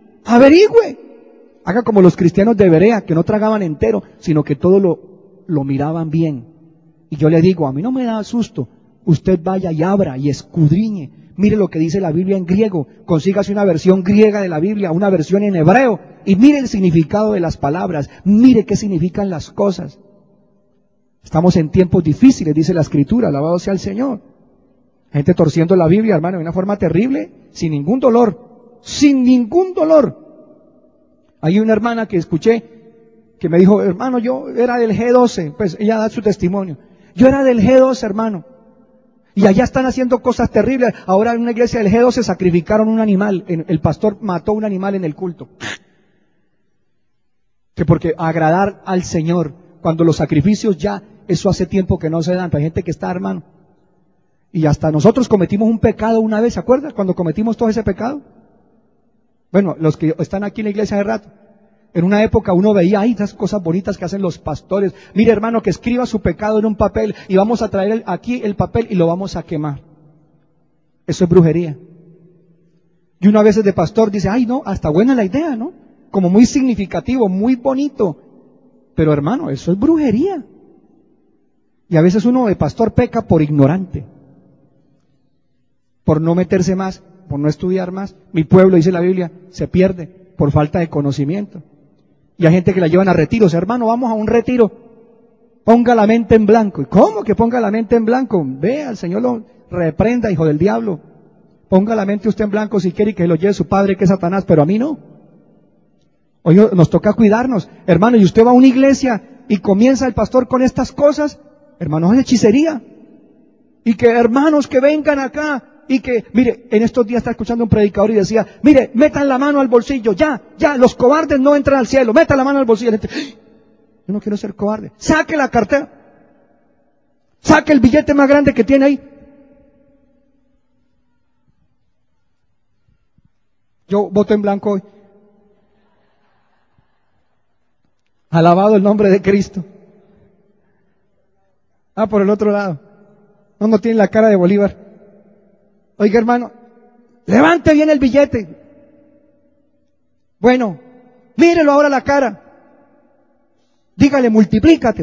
Haga como los cristianos de Berea, que no tragaban entero, sino que todo lo miraban bien. Y yo le digo, a mí no me da susto. Usted vaya y abra y escudriñe. Mire lo que dice la Biblia en griego. Consígase una versión griega de la Biblia, una versión en hebreo. Y mire el significado de las palabras. Mire qué significan las cosas. Estamos en tiempos difíciles, dice la Escritura. Alabado sea el Señor. Gente torciendo la Biblia, hermano, de una forma terrible, sin ningún dolor. Sin ningún dolor. Hay una hermana que escuché que me dijo, hermano, yo era del G12. Pues ella da su testimonio. Yo era del G12, hermano. Y allá están haciendo cosas terribles. Ahora en una iglesia del G12 sacrificaron un animal. El pastor mató un animal en el culto. Que porque agradar al Señor, cuando los sacrificios ya, eso hace tiempo que no se dan. Hay gente que está, hermano. Y hasta nosotros cometimos un pecado una vez, ¿se acuerdan? Cuando cometimos todo ese pecado. Bueno, los que están aquí en la iglesia de rato. En una época uno veía, ay, esas cosas bonitas que hacen los pastores. Mire hermano, que escriba su pecado en un papel y vamos a traer aquí el papel y lo vamos a quemar. Eso es brujería. Y uno a veces de pastor dice, ay no, hasta buena la idea, ¿no? Como muy significativo, muy bonito. Pero hermano, eso es brujería. Y a veces uno de pastor peca por ignorante. Por no meterse más, por no estudiar más. Mi pueblo, dice la Biblia, se pierde por falta de conocimiento. Y hay gente que la llevan a retiros. Hermano, vamos a un retiro. Ponga la mente en blanco. ¿Y cómo que ponga la mente en blanco? Vea, el Señor lo reprenda, hijo del diablo. Ponga la mente usted en blanco si quiere que lo lleve su padre, que es Satanás, pero a mí no. Hoy nos toca cuidarnos. Hermano, y usted va a una iglesia y comienza el pastor con estas cosas. Hermanos, es hechicería. Y que hermanos que vengan acá. Y que, mire, en estos días estaba escuchando un predicador y decía, mire, metan la mano al bolsillo, ya, los cobardes no entran al cielo, metan la mano al bolsillo. Yo no quiero ser cobarde. Saque la cartera. Saque el billete más grande que tiene ahí. Yo voto en blanco hoy. Alabado el nombre de Cristo. Por el otro lado. No tiene la cara de Bolívar. Oiga hermano, levante bien el billete. Bueno, mírelo ahora a la cara. Dígale, multiplícate.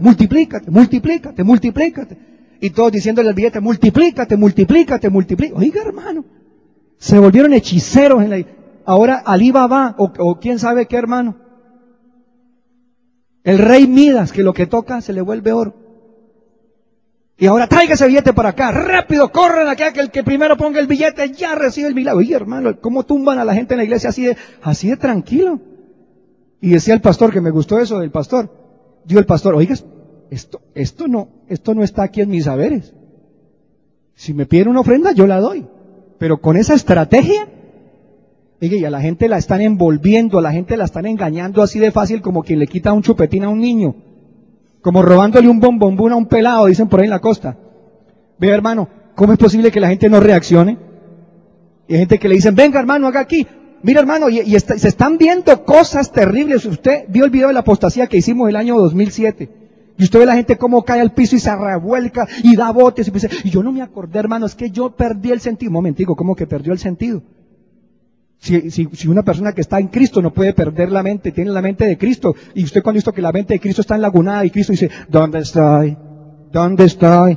Y todos diciéndole al billete, multiplícate. Oiga hermano, se volvieron hechiceros ahora Alí Baba o quién sabe qué hermano. El rey Midas, que lo que toca se le vuelve oro. Y ahora traiga ese billete para acá, rápido, corran acá, que el que primero ponga el billete ya recibe el milagro. Oye, hermano, ¿cómo tumban a la gente en la iglesia así de tranquilo? Y decía el pastor, que me gustó eso del pastor. Dijo el pastor, oiga, esto no está aquí en mis saberes. Si me piden una ofrenda, yo la doy. Pero con esa estrategia, oiga, y a la gente la están envolviendo, a la gente la están engañando así de fácil como quien le quita un chupetín a un niño. Como robándole un bombombún a un pelado, dicen por ahí en la costa. Vea, hermano, ¿cómo es posible que la gente no reaccione? Y hay gente que le dicen, venga, hermano, haga aquí. Mira, hermano, se están viendo cosas terribles. Usted vio el video de la apostasía que hicimos el año 2007. Y usted ve la gente cómo cae al piso y se revuelca y da botes. Y yo no me acordé, hermano, es que yo perdí el sentido. Un momentico, ¿cómo que perdió el sentido? Si una persona que está en Cristo no puede perder la mente, tiene la mente de Cristo, y usted cuando ha visto que la mente de Cristo está enlagunada y Cristo dice, ¿dónde estoy? ¿Dónde estoy?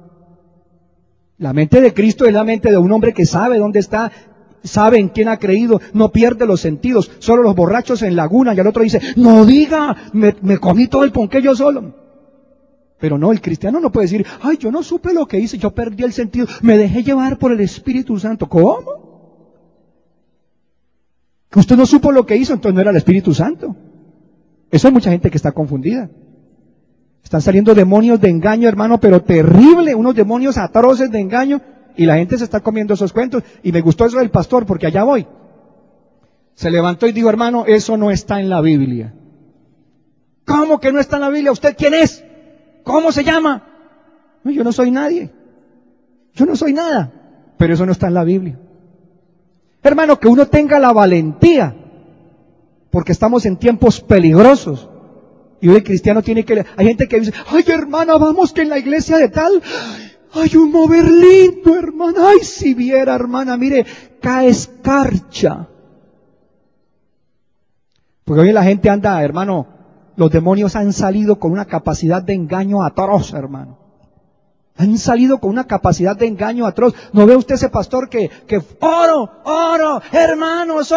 La mente de Cristo es la mente de un hombre que sabe dónde está, sabe en quién ha creído, no pierde los sentidos. Solo los borrachos en laguna, y el otro dice, no diga, me comí todo el ponqué yo solo. Pero no, el cristiano no puede decir, ay, yo no supe lo que hice, yo perdí el sentido, me dejé llevar por el Espíritu Santo. ¿Cómo? Que usted no supo lo que hizo, entonces no era el Espíritu Santo. Eso hay mucha gente que está confundida. Están saliendo demonios de engaño, hermano, pero terrible, unos demonios atroces de engaño, y la gente se está comiendo esos cuentos. Y me gustó eso del pastor, porque allá voy. Se levantó y dijo, hermano, eso no está en la Biblia. ¿Cómo que no está en la Biblia? ¿Usted quién es? ¿Cómo se llama? No, yo no soy nadie. Yo no soy nada. Pero eso no está en la Biblia. Hermano, que uno tenga la valentía, porque estamos en tiempos peligrosos. Y hoy el cristiano tiene que... Hay gente que dice, ay, hermana, vamos que en la iglesia de tal hay un mover lindo, hermana. Ay, si viera, hermana, mire, cae escarcha. Porque hoy la gente anda, hermano, los demonios han salido con una capacidad de engaño atroz, hermano. Han salido con una capacidad de engaño atroz. ¿No ve usted ese pastor que oro, hermanos,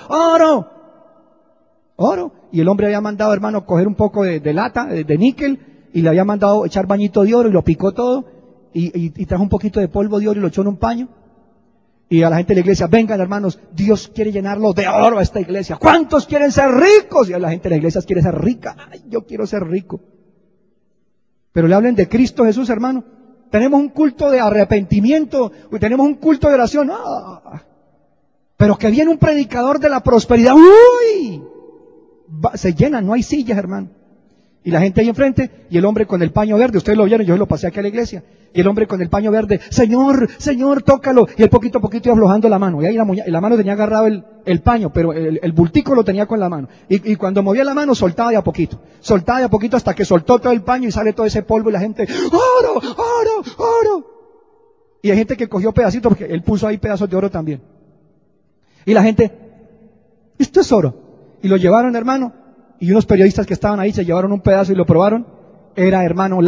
oro? Y el hombre había mandado, hermano, coger un poco de lata, de níquel, y le había mandado echar bañito de oro y lo picó todo, y trajo un poquito de polvo de oro y lo echó en un paño. Y a la gente de la iglesia, vengan, hermanos, Dios quiere llenarlo de oro a esta iglesia. ¿Cuántos quieren ser ricos? Y a la gente de la iglesia quiere ser rica. Ay, yo quiero ser rico. Pero le hablen de Cristo Jesús, hermano. Tenemos un culto de arrepentimiento, tenemos un culto de oración. Pero que viene un predicador de la prosperidad, ¡uy! Se llenan, no hay sillas, hermano. Y la gente ahí enfrente, y el hombre con el paño verde, ustedes lo vieron, yo lo pasé aquí a la iglesia, y el hombre con el paño verde, Señor, tócalo, y él poquito a poquito iba aflojando la mano, y ahí la mano tenía agarrado el paño, pero el bultico lo tenía con la mano, y cuando movía la mano soltaba de a poquito hasta que soltó todo el paño y sale todo ese polvo, y la gente, oro, y hay gente que cogió pedacitos, porque él puso ahí pedazos de oro también, y la gente, esto es oro, y lo llevaron, hermano, y unos periodistas que estaban ahí se llevaron un pedazo y lo probaron. Era, hermano,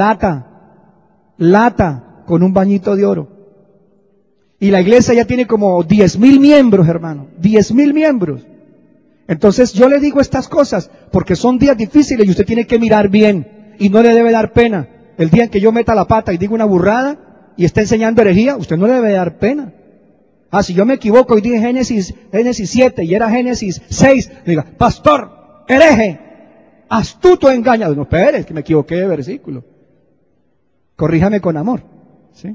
lata con un bañito de oro. Y la iglesia ya tiene como 10,000 miembros, hermano, 10,000 miembros. Entonces yo le digo estas cosas porque son días difíciles y usted tiene que mirar bien y no le debe dar pena. El día en que yo meta la pata y digo una burrada y esté enseñando herejía, usted no le debe dar pena. Si yo me equivoco y dije Génesis 7 y era Génesis 6, diga, pastor, hereje, astuto engañado. No, espere, que me equivoqué de versículo. Corríjame con amor. ¿Sí?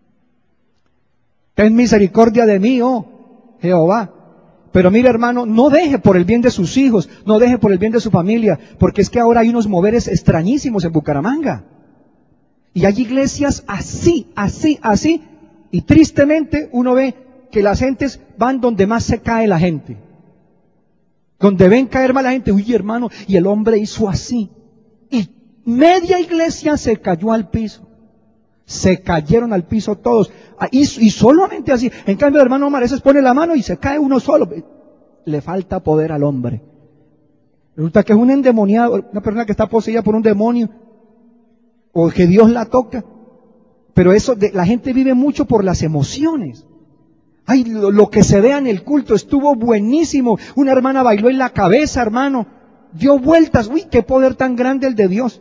Ten misericordia de mí, oh Jehová. Pero mire, hermano, no deje por el bien de sus hijos, no deje por el bien de su familia, porque es que ahora hay unos moveres extrañísimos en Bucaramanga. Y hay iglesias así, y tristemente uno ve que las gentes van donde más se cae la gente. Donde ven caer más la gente, uy, hermano, y el hombre hizo así. Y media iglesia se cayó al piso. Se cayeron al piso todos. Y solamente así. En cambio, el hermano Omar, a veces pone la mano y se cae uno solo. Le falta poder al hombre. Resulta que es un endemoniado, una persona que está poseída por un demonio. O que Dios la toca. Pero la gente vive mucho por las emociones. Ay, lo que se vea en el culto estuvo buenísimo. Una hermana bailó en la cabeza, hermano. dio vueltas. Uy, qué poder tan grande el de Dios.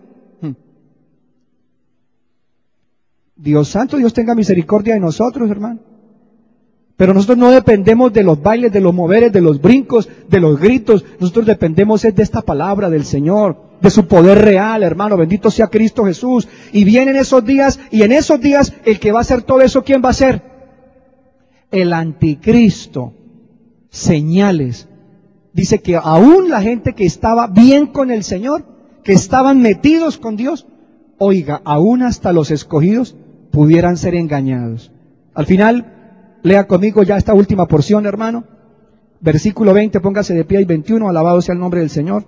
Dios santo, Dios tenga misericordia de nosotros, hermano. Pero nosotros no dependemos de los bailes, de los moveres, de los brincos, de los gritos. Nosotros dependemos es de esta palabra del Señor, de su poder real, hermano. Bendito sea Cristo Jesús. Y vienen esos días, y en esos días el que va a hacer todo eso, ¿quién va a ser? El anticristo. Señales. Dice que aún la gente que estaba bien con el Señor, que estaban metidos con Dios, oiga, aún hasta los escogidos pudieran ser engañados. Al final, lea conmigo ya esta última porción, hermano. Versículo 20, póngase de pie, y 21, alabado sea el nombre del Señor.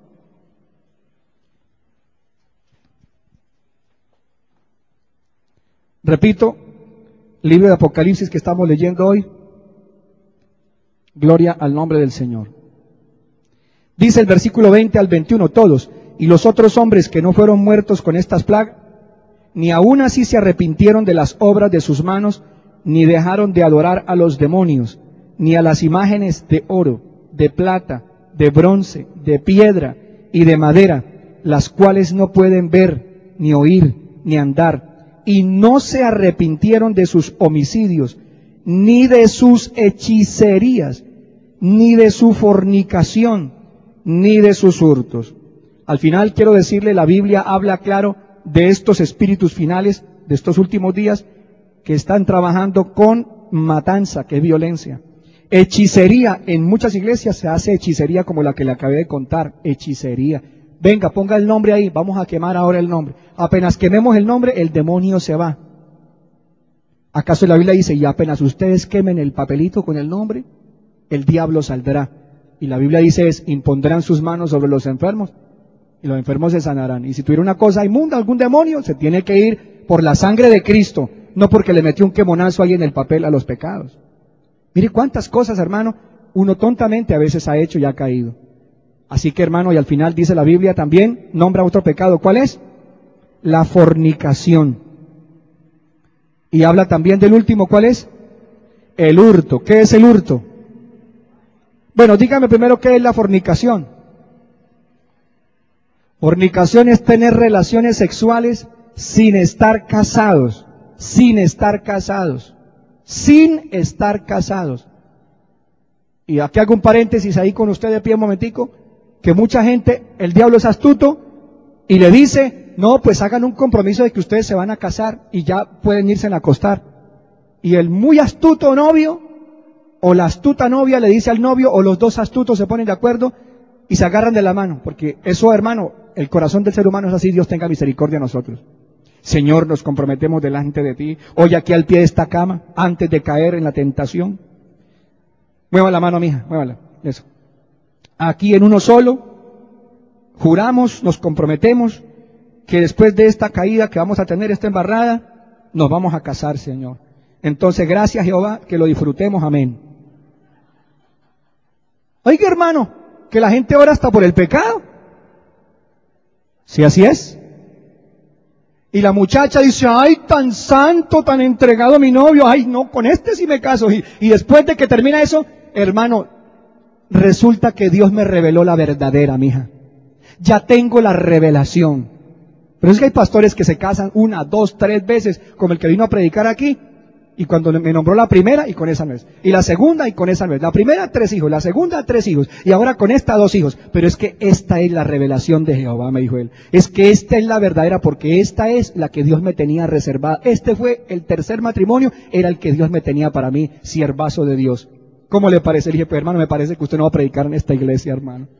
Repito, libro de Apocalipsis que estamos leyendo hoy. Gloria al nombre del Señor. Dice el versículo 20 al 21, todos, y los otros hombres que no fueron muertos con estas plagas, ni aun así se arrepintieron de las obras de sus manos, ni dejaron de adorar a los demonios, ni a las imágenes de oro, de plata, de bronce, de piedra y de madera, las cuales no pueden ver, ni oír, ni andar, y no se arrepintieron de sus homicidios, ni de sus hechicerías, ni de su fornicación, ni de sus hurtos. Al final quiero decirle, la Biblia habla claro de estos espíritus finales, de estos últimos días, que están trabajando con matanza, que es violencia. Hechicería, en muchas iglesias se hace hechicería como la que le acabé de contar, hechicería. Venga, ponga el nombre ahí, vamos a quemar ahora el nombre. Apenas quememos el nombre, el demonio se va. ¿Acaso la Biblia dice, y apenas ustedes quemen el papelito con el nombre, el diablo saldrá? Y la Biblia dice impondrán sus manos sobre los enfermos y los enfermos se sanarán. Y si tuviera una cosa inmunda, algún demonio, se tiene que ir por la sangre de Cristo, no porque le metió un quemonazo ahí en el papel a los pecados. Mire cuántas cosas, hermano, uno tontamente a veces ha hecho y ha caído. Así que, hermano, y al final dice la Biblia también, nombra otro pecado. ¿Cuál es? La fornicación. Y habla también del último, ¿cuál es? El hurto. ¿Qué es el hurto? Bueno, dígame primero qué es la fornicación. Fornicación es tener relaciones sexuales sin estar casados, sin estar casados, sin estar casados. Y aquí hago un paréntesis ahí con usted de pie un momentico, que mucha gente, el diablo es astuto y le dice, no, pues hagan un compromiso de que ustedes se van a casar y ya pueden irse a acostar. Y el muy astuto novio o la astuta novia le dice al novio, o los dos astutos se ponen de acuerdo y se agarran de la mano, porque eso, hermano, el corazón del ser humano es así. Dios tenga misericordia de nosotros. Señor, nos comprometemos delante de ti, hoy aquí al pie de esta cama, antes de caer en la tentación. Mueva la mano, mija, muévala, eso. Aquí en uno solo, juramos, nos comprometemos, que después de esta caída que vamos a tener, esta embarrada, nos vamos a casar, Señor. Entonces, gracias Jehová, que lo disfrutemos, amén. Oiga, hermano, que la gente ora hasta por el pecado. Sí, así es. Y la muchacha dice, ay, tan santo, tan entregado a mi novio, ay, no, con este sí me caso. Y después de que termina eso, hermano, resulta que Dios me reveló la verdadera, mija. Ya tengo la revelación. Pero es que hay pastores que se casan 1, 2, 3 veces, como el que vino a predicar aquí. Y cuando me nombró la primera, y con esa no es. Y la segunda, y con esa no es. La primera, 3 hijos. La segunda, 3 hijos. Y ahora con esta, 2 hijos. Pero es que esta es la revelación de Jehová, me dijo él. Es que esta es la verdadera, porque esta es la que Dios me tenía reservada. Este fue el tercer matrimonio, era el que Dios me tenía para mí, siervazo de Dios. ¿Cómo le parece? Le dije, pues hermano, me parece que usted no va a predicar en esta iglesia, hermano.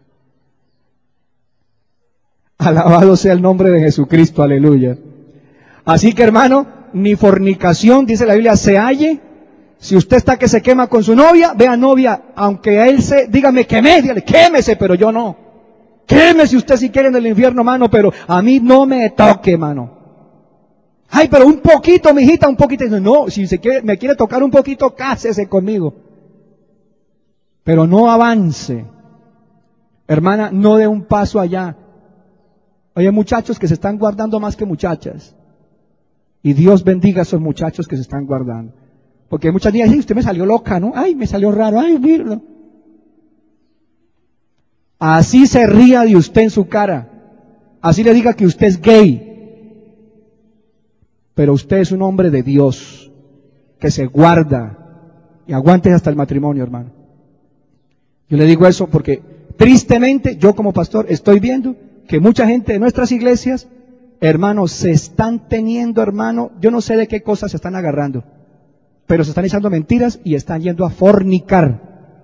Alabado sea el nombre de Jesucristo, aleluya. Así que, hermano, ni fornicación, dice la Biblia, se halle. Si usted está que se quema con su novia, vea novia, aunque a él dígame queme, dígale, quémese, pero yo no. Quémese usted si quiere en el infierno, mano, pero a mí no me toque, mano. Ay, pero un poquito, mijita, un poquito. No, si me quiere tocar un poquito, cásese conmigo. Pero no avance. Hermana, no dé un paso allá. Hay muchachos que se están guardando más que muchachas. Y Dios bendiga a esos muchachos que se están guardando. Porque hay muchas niñas, usted me salió loca, ¿no? Ay, me salió raro, ay, míralo. Así se ría de usted en su cara. Así le diga que usted es gay. Pero usted es un hombre de Dios, que se guarda y aguante hasta el matrimonio, hermano. Yo le digo eso porque tristemente yo como pastor estoy viendo que mucha gente de nuestras iglesias, hermanos, se están teniendo, hermano, yo no sé de qué cosas se están agarrando, pero se están echando mentiras y están yendo a fornicar.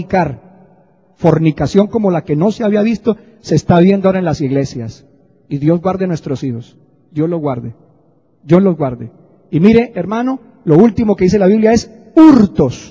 Fornicación como la que no se había visto, se está viendo ahora en las iglesias. Y Dios guarde a nuestros hijos. Dios los guarde. Dios los guarde. Y mire, hermano, lo último que dice la Biblia es hurtos.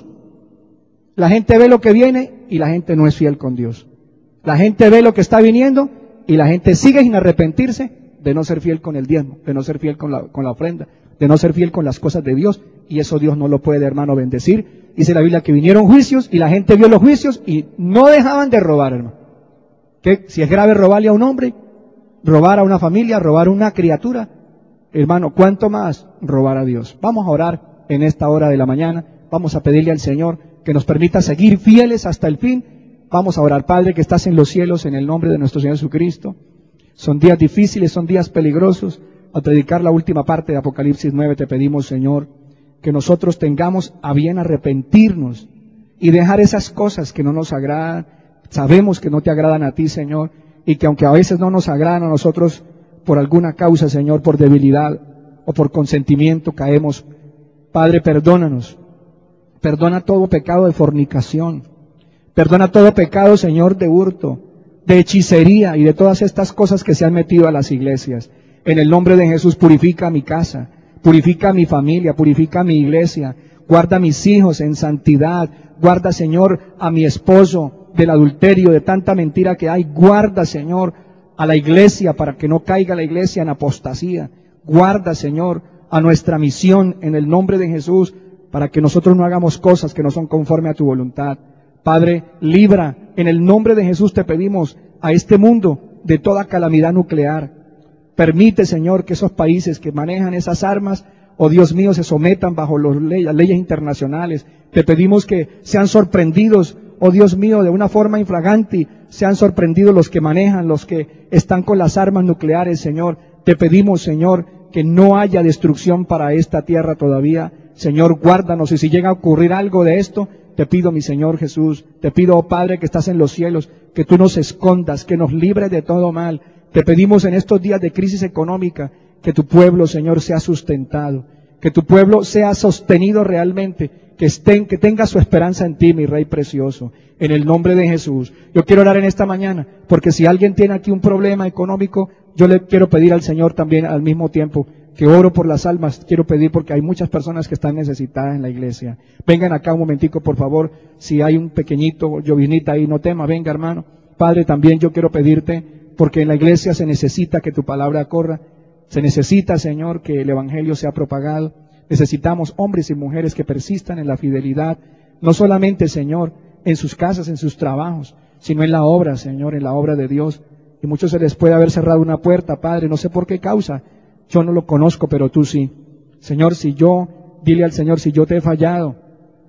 La gente ve lo que viene y la gente no es fiel con Dios. La gente ve lo que está viniendo y la gente sigue sin arrepentirse de no ser fiel con el diezmo, de no ser fiel con la ofrenda, de no ser fiel con las cosas de Dios. Y eso Dios no lo puede, hermano, bendecir. Dice la Biblia que vinieron juicios y la gente vio los juicios y no dejaban de robar, hermano. ¿Qué? Si es grave robarle a un hombre, robar a una familia, robar a una criatura, hermano, ¿cuánto más robar a Dios? Vamos a orar en esta hora de la mañana. Vamos a pedirle al Señor que nos permita seguir fieles hasta el fin. Vamos a orar. Padre que estás en los cielos, en el nombre de nuestro Señor Jesucristo. Son días difíciles, son días peligrosos. Al predicar la última parte de Apocalipsis 9 te pedimos, Señor, que nosotros tengamos a bien arrepentirnos y dejar esas cosas que no nos agradan. Sabemos que no te agradan a ti, Señor, y que aunque a veces no nos agradan a nosotros por alguna causa, Señor, por debilidad o por consentimiento caemos. Padre, perdónanos. Perdona todo pecado de fornicación. Perdona todo pecado, Señor, de hurto, de hechicería y de todas estas cosas que se han metido a las iglesias. En el nombre de Jesús, purifica mi casa, purifica mi familia, purifica mi iglesia. Guarda a mis hijos en santidad. Guarda, Señor, a mi esposo del adulterio, de tanta mentira que hay. Guarda, Señor, a la iglesia para que no caiga la iglesia en apostasía. Guarda, Señor, a nuestra misión en el nombre de Jesús, para que nosotros no hagamos cosas que no son conforme a tu voluntad. Padre, libra, en el nombre de Jesús te pedimos, a este mundo de toda calamidad nuclear. Permite, Señor, que esos países que manejan esas armas, oh Dios mío, se sometan bajo las leyes internacionales. Te pedimos que sean sorprendidos, oh Dios mío, de una forma infragante, sean sorprendidos los que manejan, los que están con las armas nucleares, Señor. Te pedimos, Señor, que no haya destrucción para esta tierra todavía. Señor, guárdanos, y si llega a ocurrir algo de esto, te pido, mi Señor Jesús, te pido, oh Padre que estás en los cielos, que tú nos escondas, que nos libres de todo mal. Te pedimos en estos días de crisis económica, que tu pueblo, Señor, sea sustentado, que tu pueblo sea sostenido realmente, que tenga su esperanza en ti, mi Rey precioso, en el nombre de Jesús. Yo quiero orar en esta mañana, porque si alguien tiene aquí un problema económico, yo le quiero pedir al Señor también al mismo tiempo, que oro por las almas, quiero pedir porque hay muchas personas que están necesitadas en la iglesia. Vengan acá un momentico, por favor, si hay un pequeñito llovinita ahí, no tema, venga hermano. Padre, también yo quiero pedirte, porque en la iglesia se necesita que tu palabra corra, se necesita, Señor, que el evangelio sea propagado, necesitamos hombres y mujeres que persistan en la fidelidad, no solamente, Señor, en sus casas, en sus trabajos, sino en la obra, Señor, en la obra de Dios. Y muchos se les puede haber cerrado una puerta, Padre, no sé por qué causa. Yo no lo conozco, pero tú sí. Señor, dile al Señor, si yo te he fallado.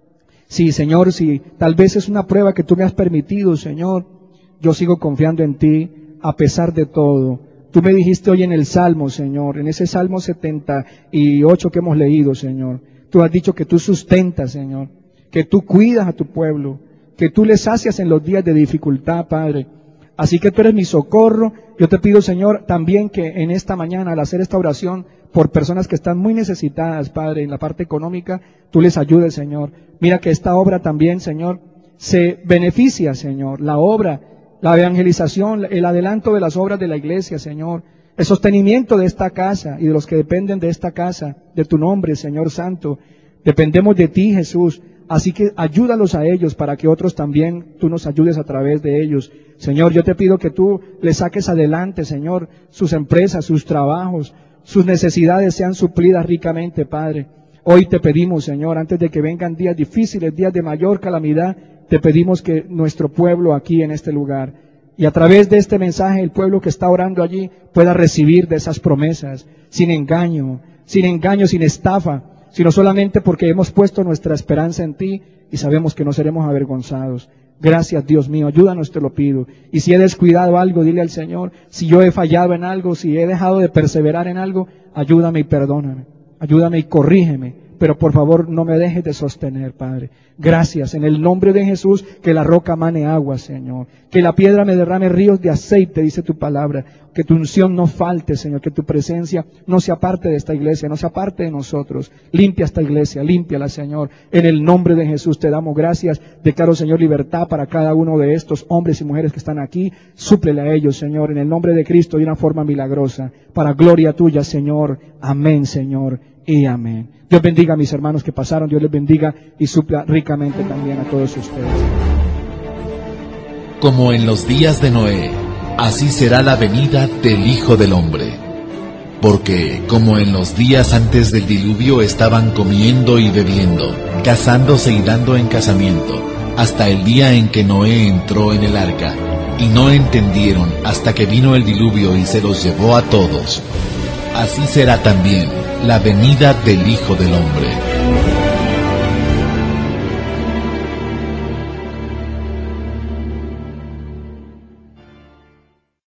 Sí, Señor, si tal vez es una prueba que tú me has permitido, Señor, yo sigo confiando en ti a pesar de todo. Tú me dijiste hoy en el Salmo, Señor, en ese Salmo 78 que hemos leído, Señor. Tú has dicho que tú sustentas, Señor, que tú cuidas a tu pueblo, que tú les sacias en los días de dificultad, Padre. Así que tú eres mi socorro. Yo te pido, Señor, también que en esta mañana, al hacer esta oración por personas que están muy necesitadas, Padre, en la parte económica, tú les ayudes, Señor. Mira que esta obra también, Señor, se beneficia, Señor. La obra, la evangelización, el adelanto de las obras de la iglesia, Señor. El sostenimiento de esta casa y de los que dependen de esta casa, de tu nombre, Señor Santo. Dependemos de ti, Jesús. Así que ayúdalos a ellos para que otros también tú nos ayudes a través de ellos. Señor, yo te pido que tú les saques adelante, Señor, sus empresas, sus trabajos, sus necesidades sean suplidas ricamente, Padre. Hoy te pedimos, Señor, antes de que vengan días difíciles, días de mayor calamidad, te pedimos que nuestro pueblo aquí en este lugar, y a través de este mensaje, el pueblo que está orando allí pueda recibir de esas promesas, sin engaño, sin estafa, sino solamente porque hemos puesto nuestra esperanza en ti y sabemos que no seremos avergonzados. Gracias, Dios mío, ayúdanos, te lo pido. Y si he descuidado algo, dile al Señor. Si yo he fallado en algo, si he dejado de perseverar en algo, ayúdame y perdóname. Ayúdame y corrígeme. Pero por favor no me dejes de sostener, Padre. Gracias, en el nombre de Jesús, que la roca mane agua, Señor. Que la piedra me derrame ríos de aceite, dice tu palabra. Que tu unción no falte, Señor. Que tu presencia no se aparte de esta iglesia, no se aparte de nosotros. Limpia esta iglesia, límpiala, Señor. En el nombre de Jesús te damos gracias. Declaro, Señor, libertad para cada uno de estos hombres y mujeres que están aquí. Súplele a ellos, Señor, en el nombre de Cristo de una forma milagrosa. Para gloria tuya, Señor. Amén, Señor. Y amén. Dios bendiga a mis hermanos que pasaron, Dios les bendiga y supla ricamente también a todos ustedes. Como en los días de Noé, así será la venida del Hijo del Hombre. Porque como en los días antes del diluvio estaban comiendo y bebiendo, casándose y dando en casamiento, hasta el día en que Noé entró en el arca, y no entendieron hasta que vino el diluvio y se los llevó a todos. Así será también la venida del Hijo del Hombre.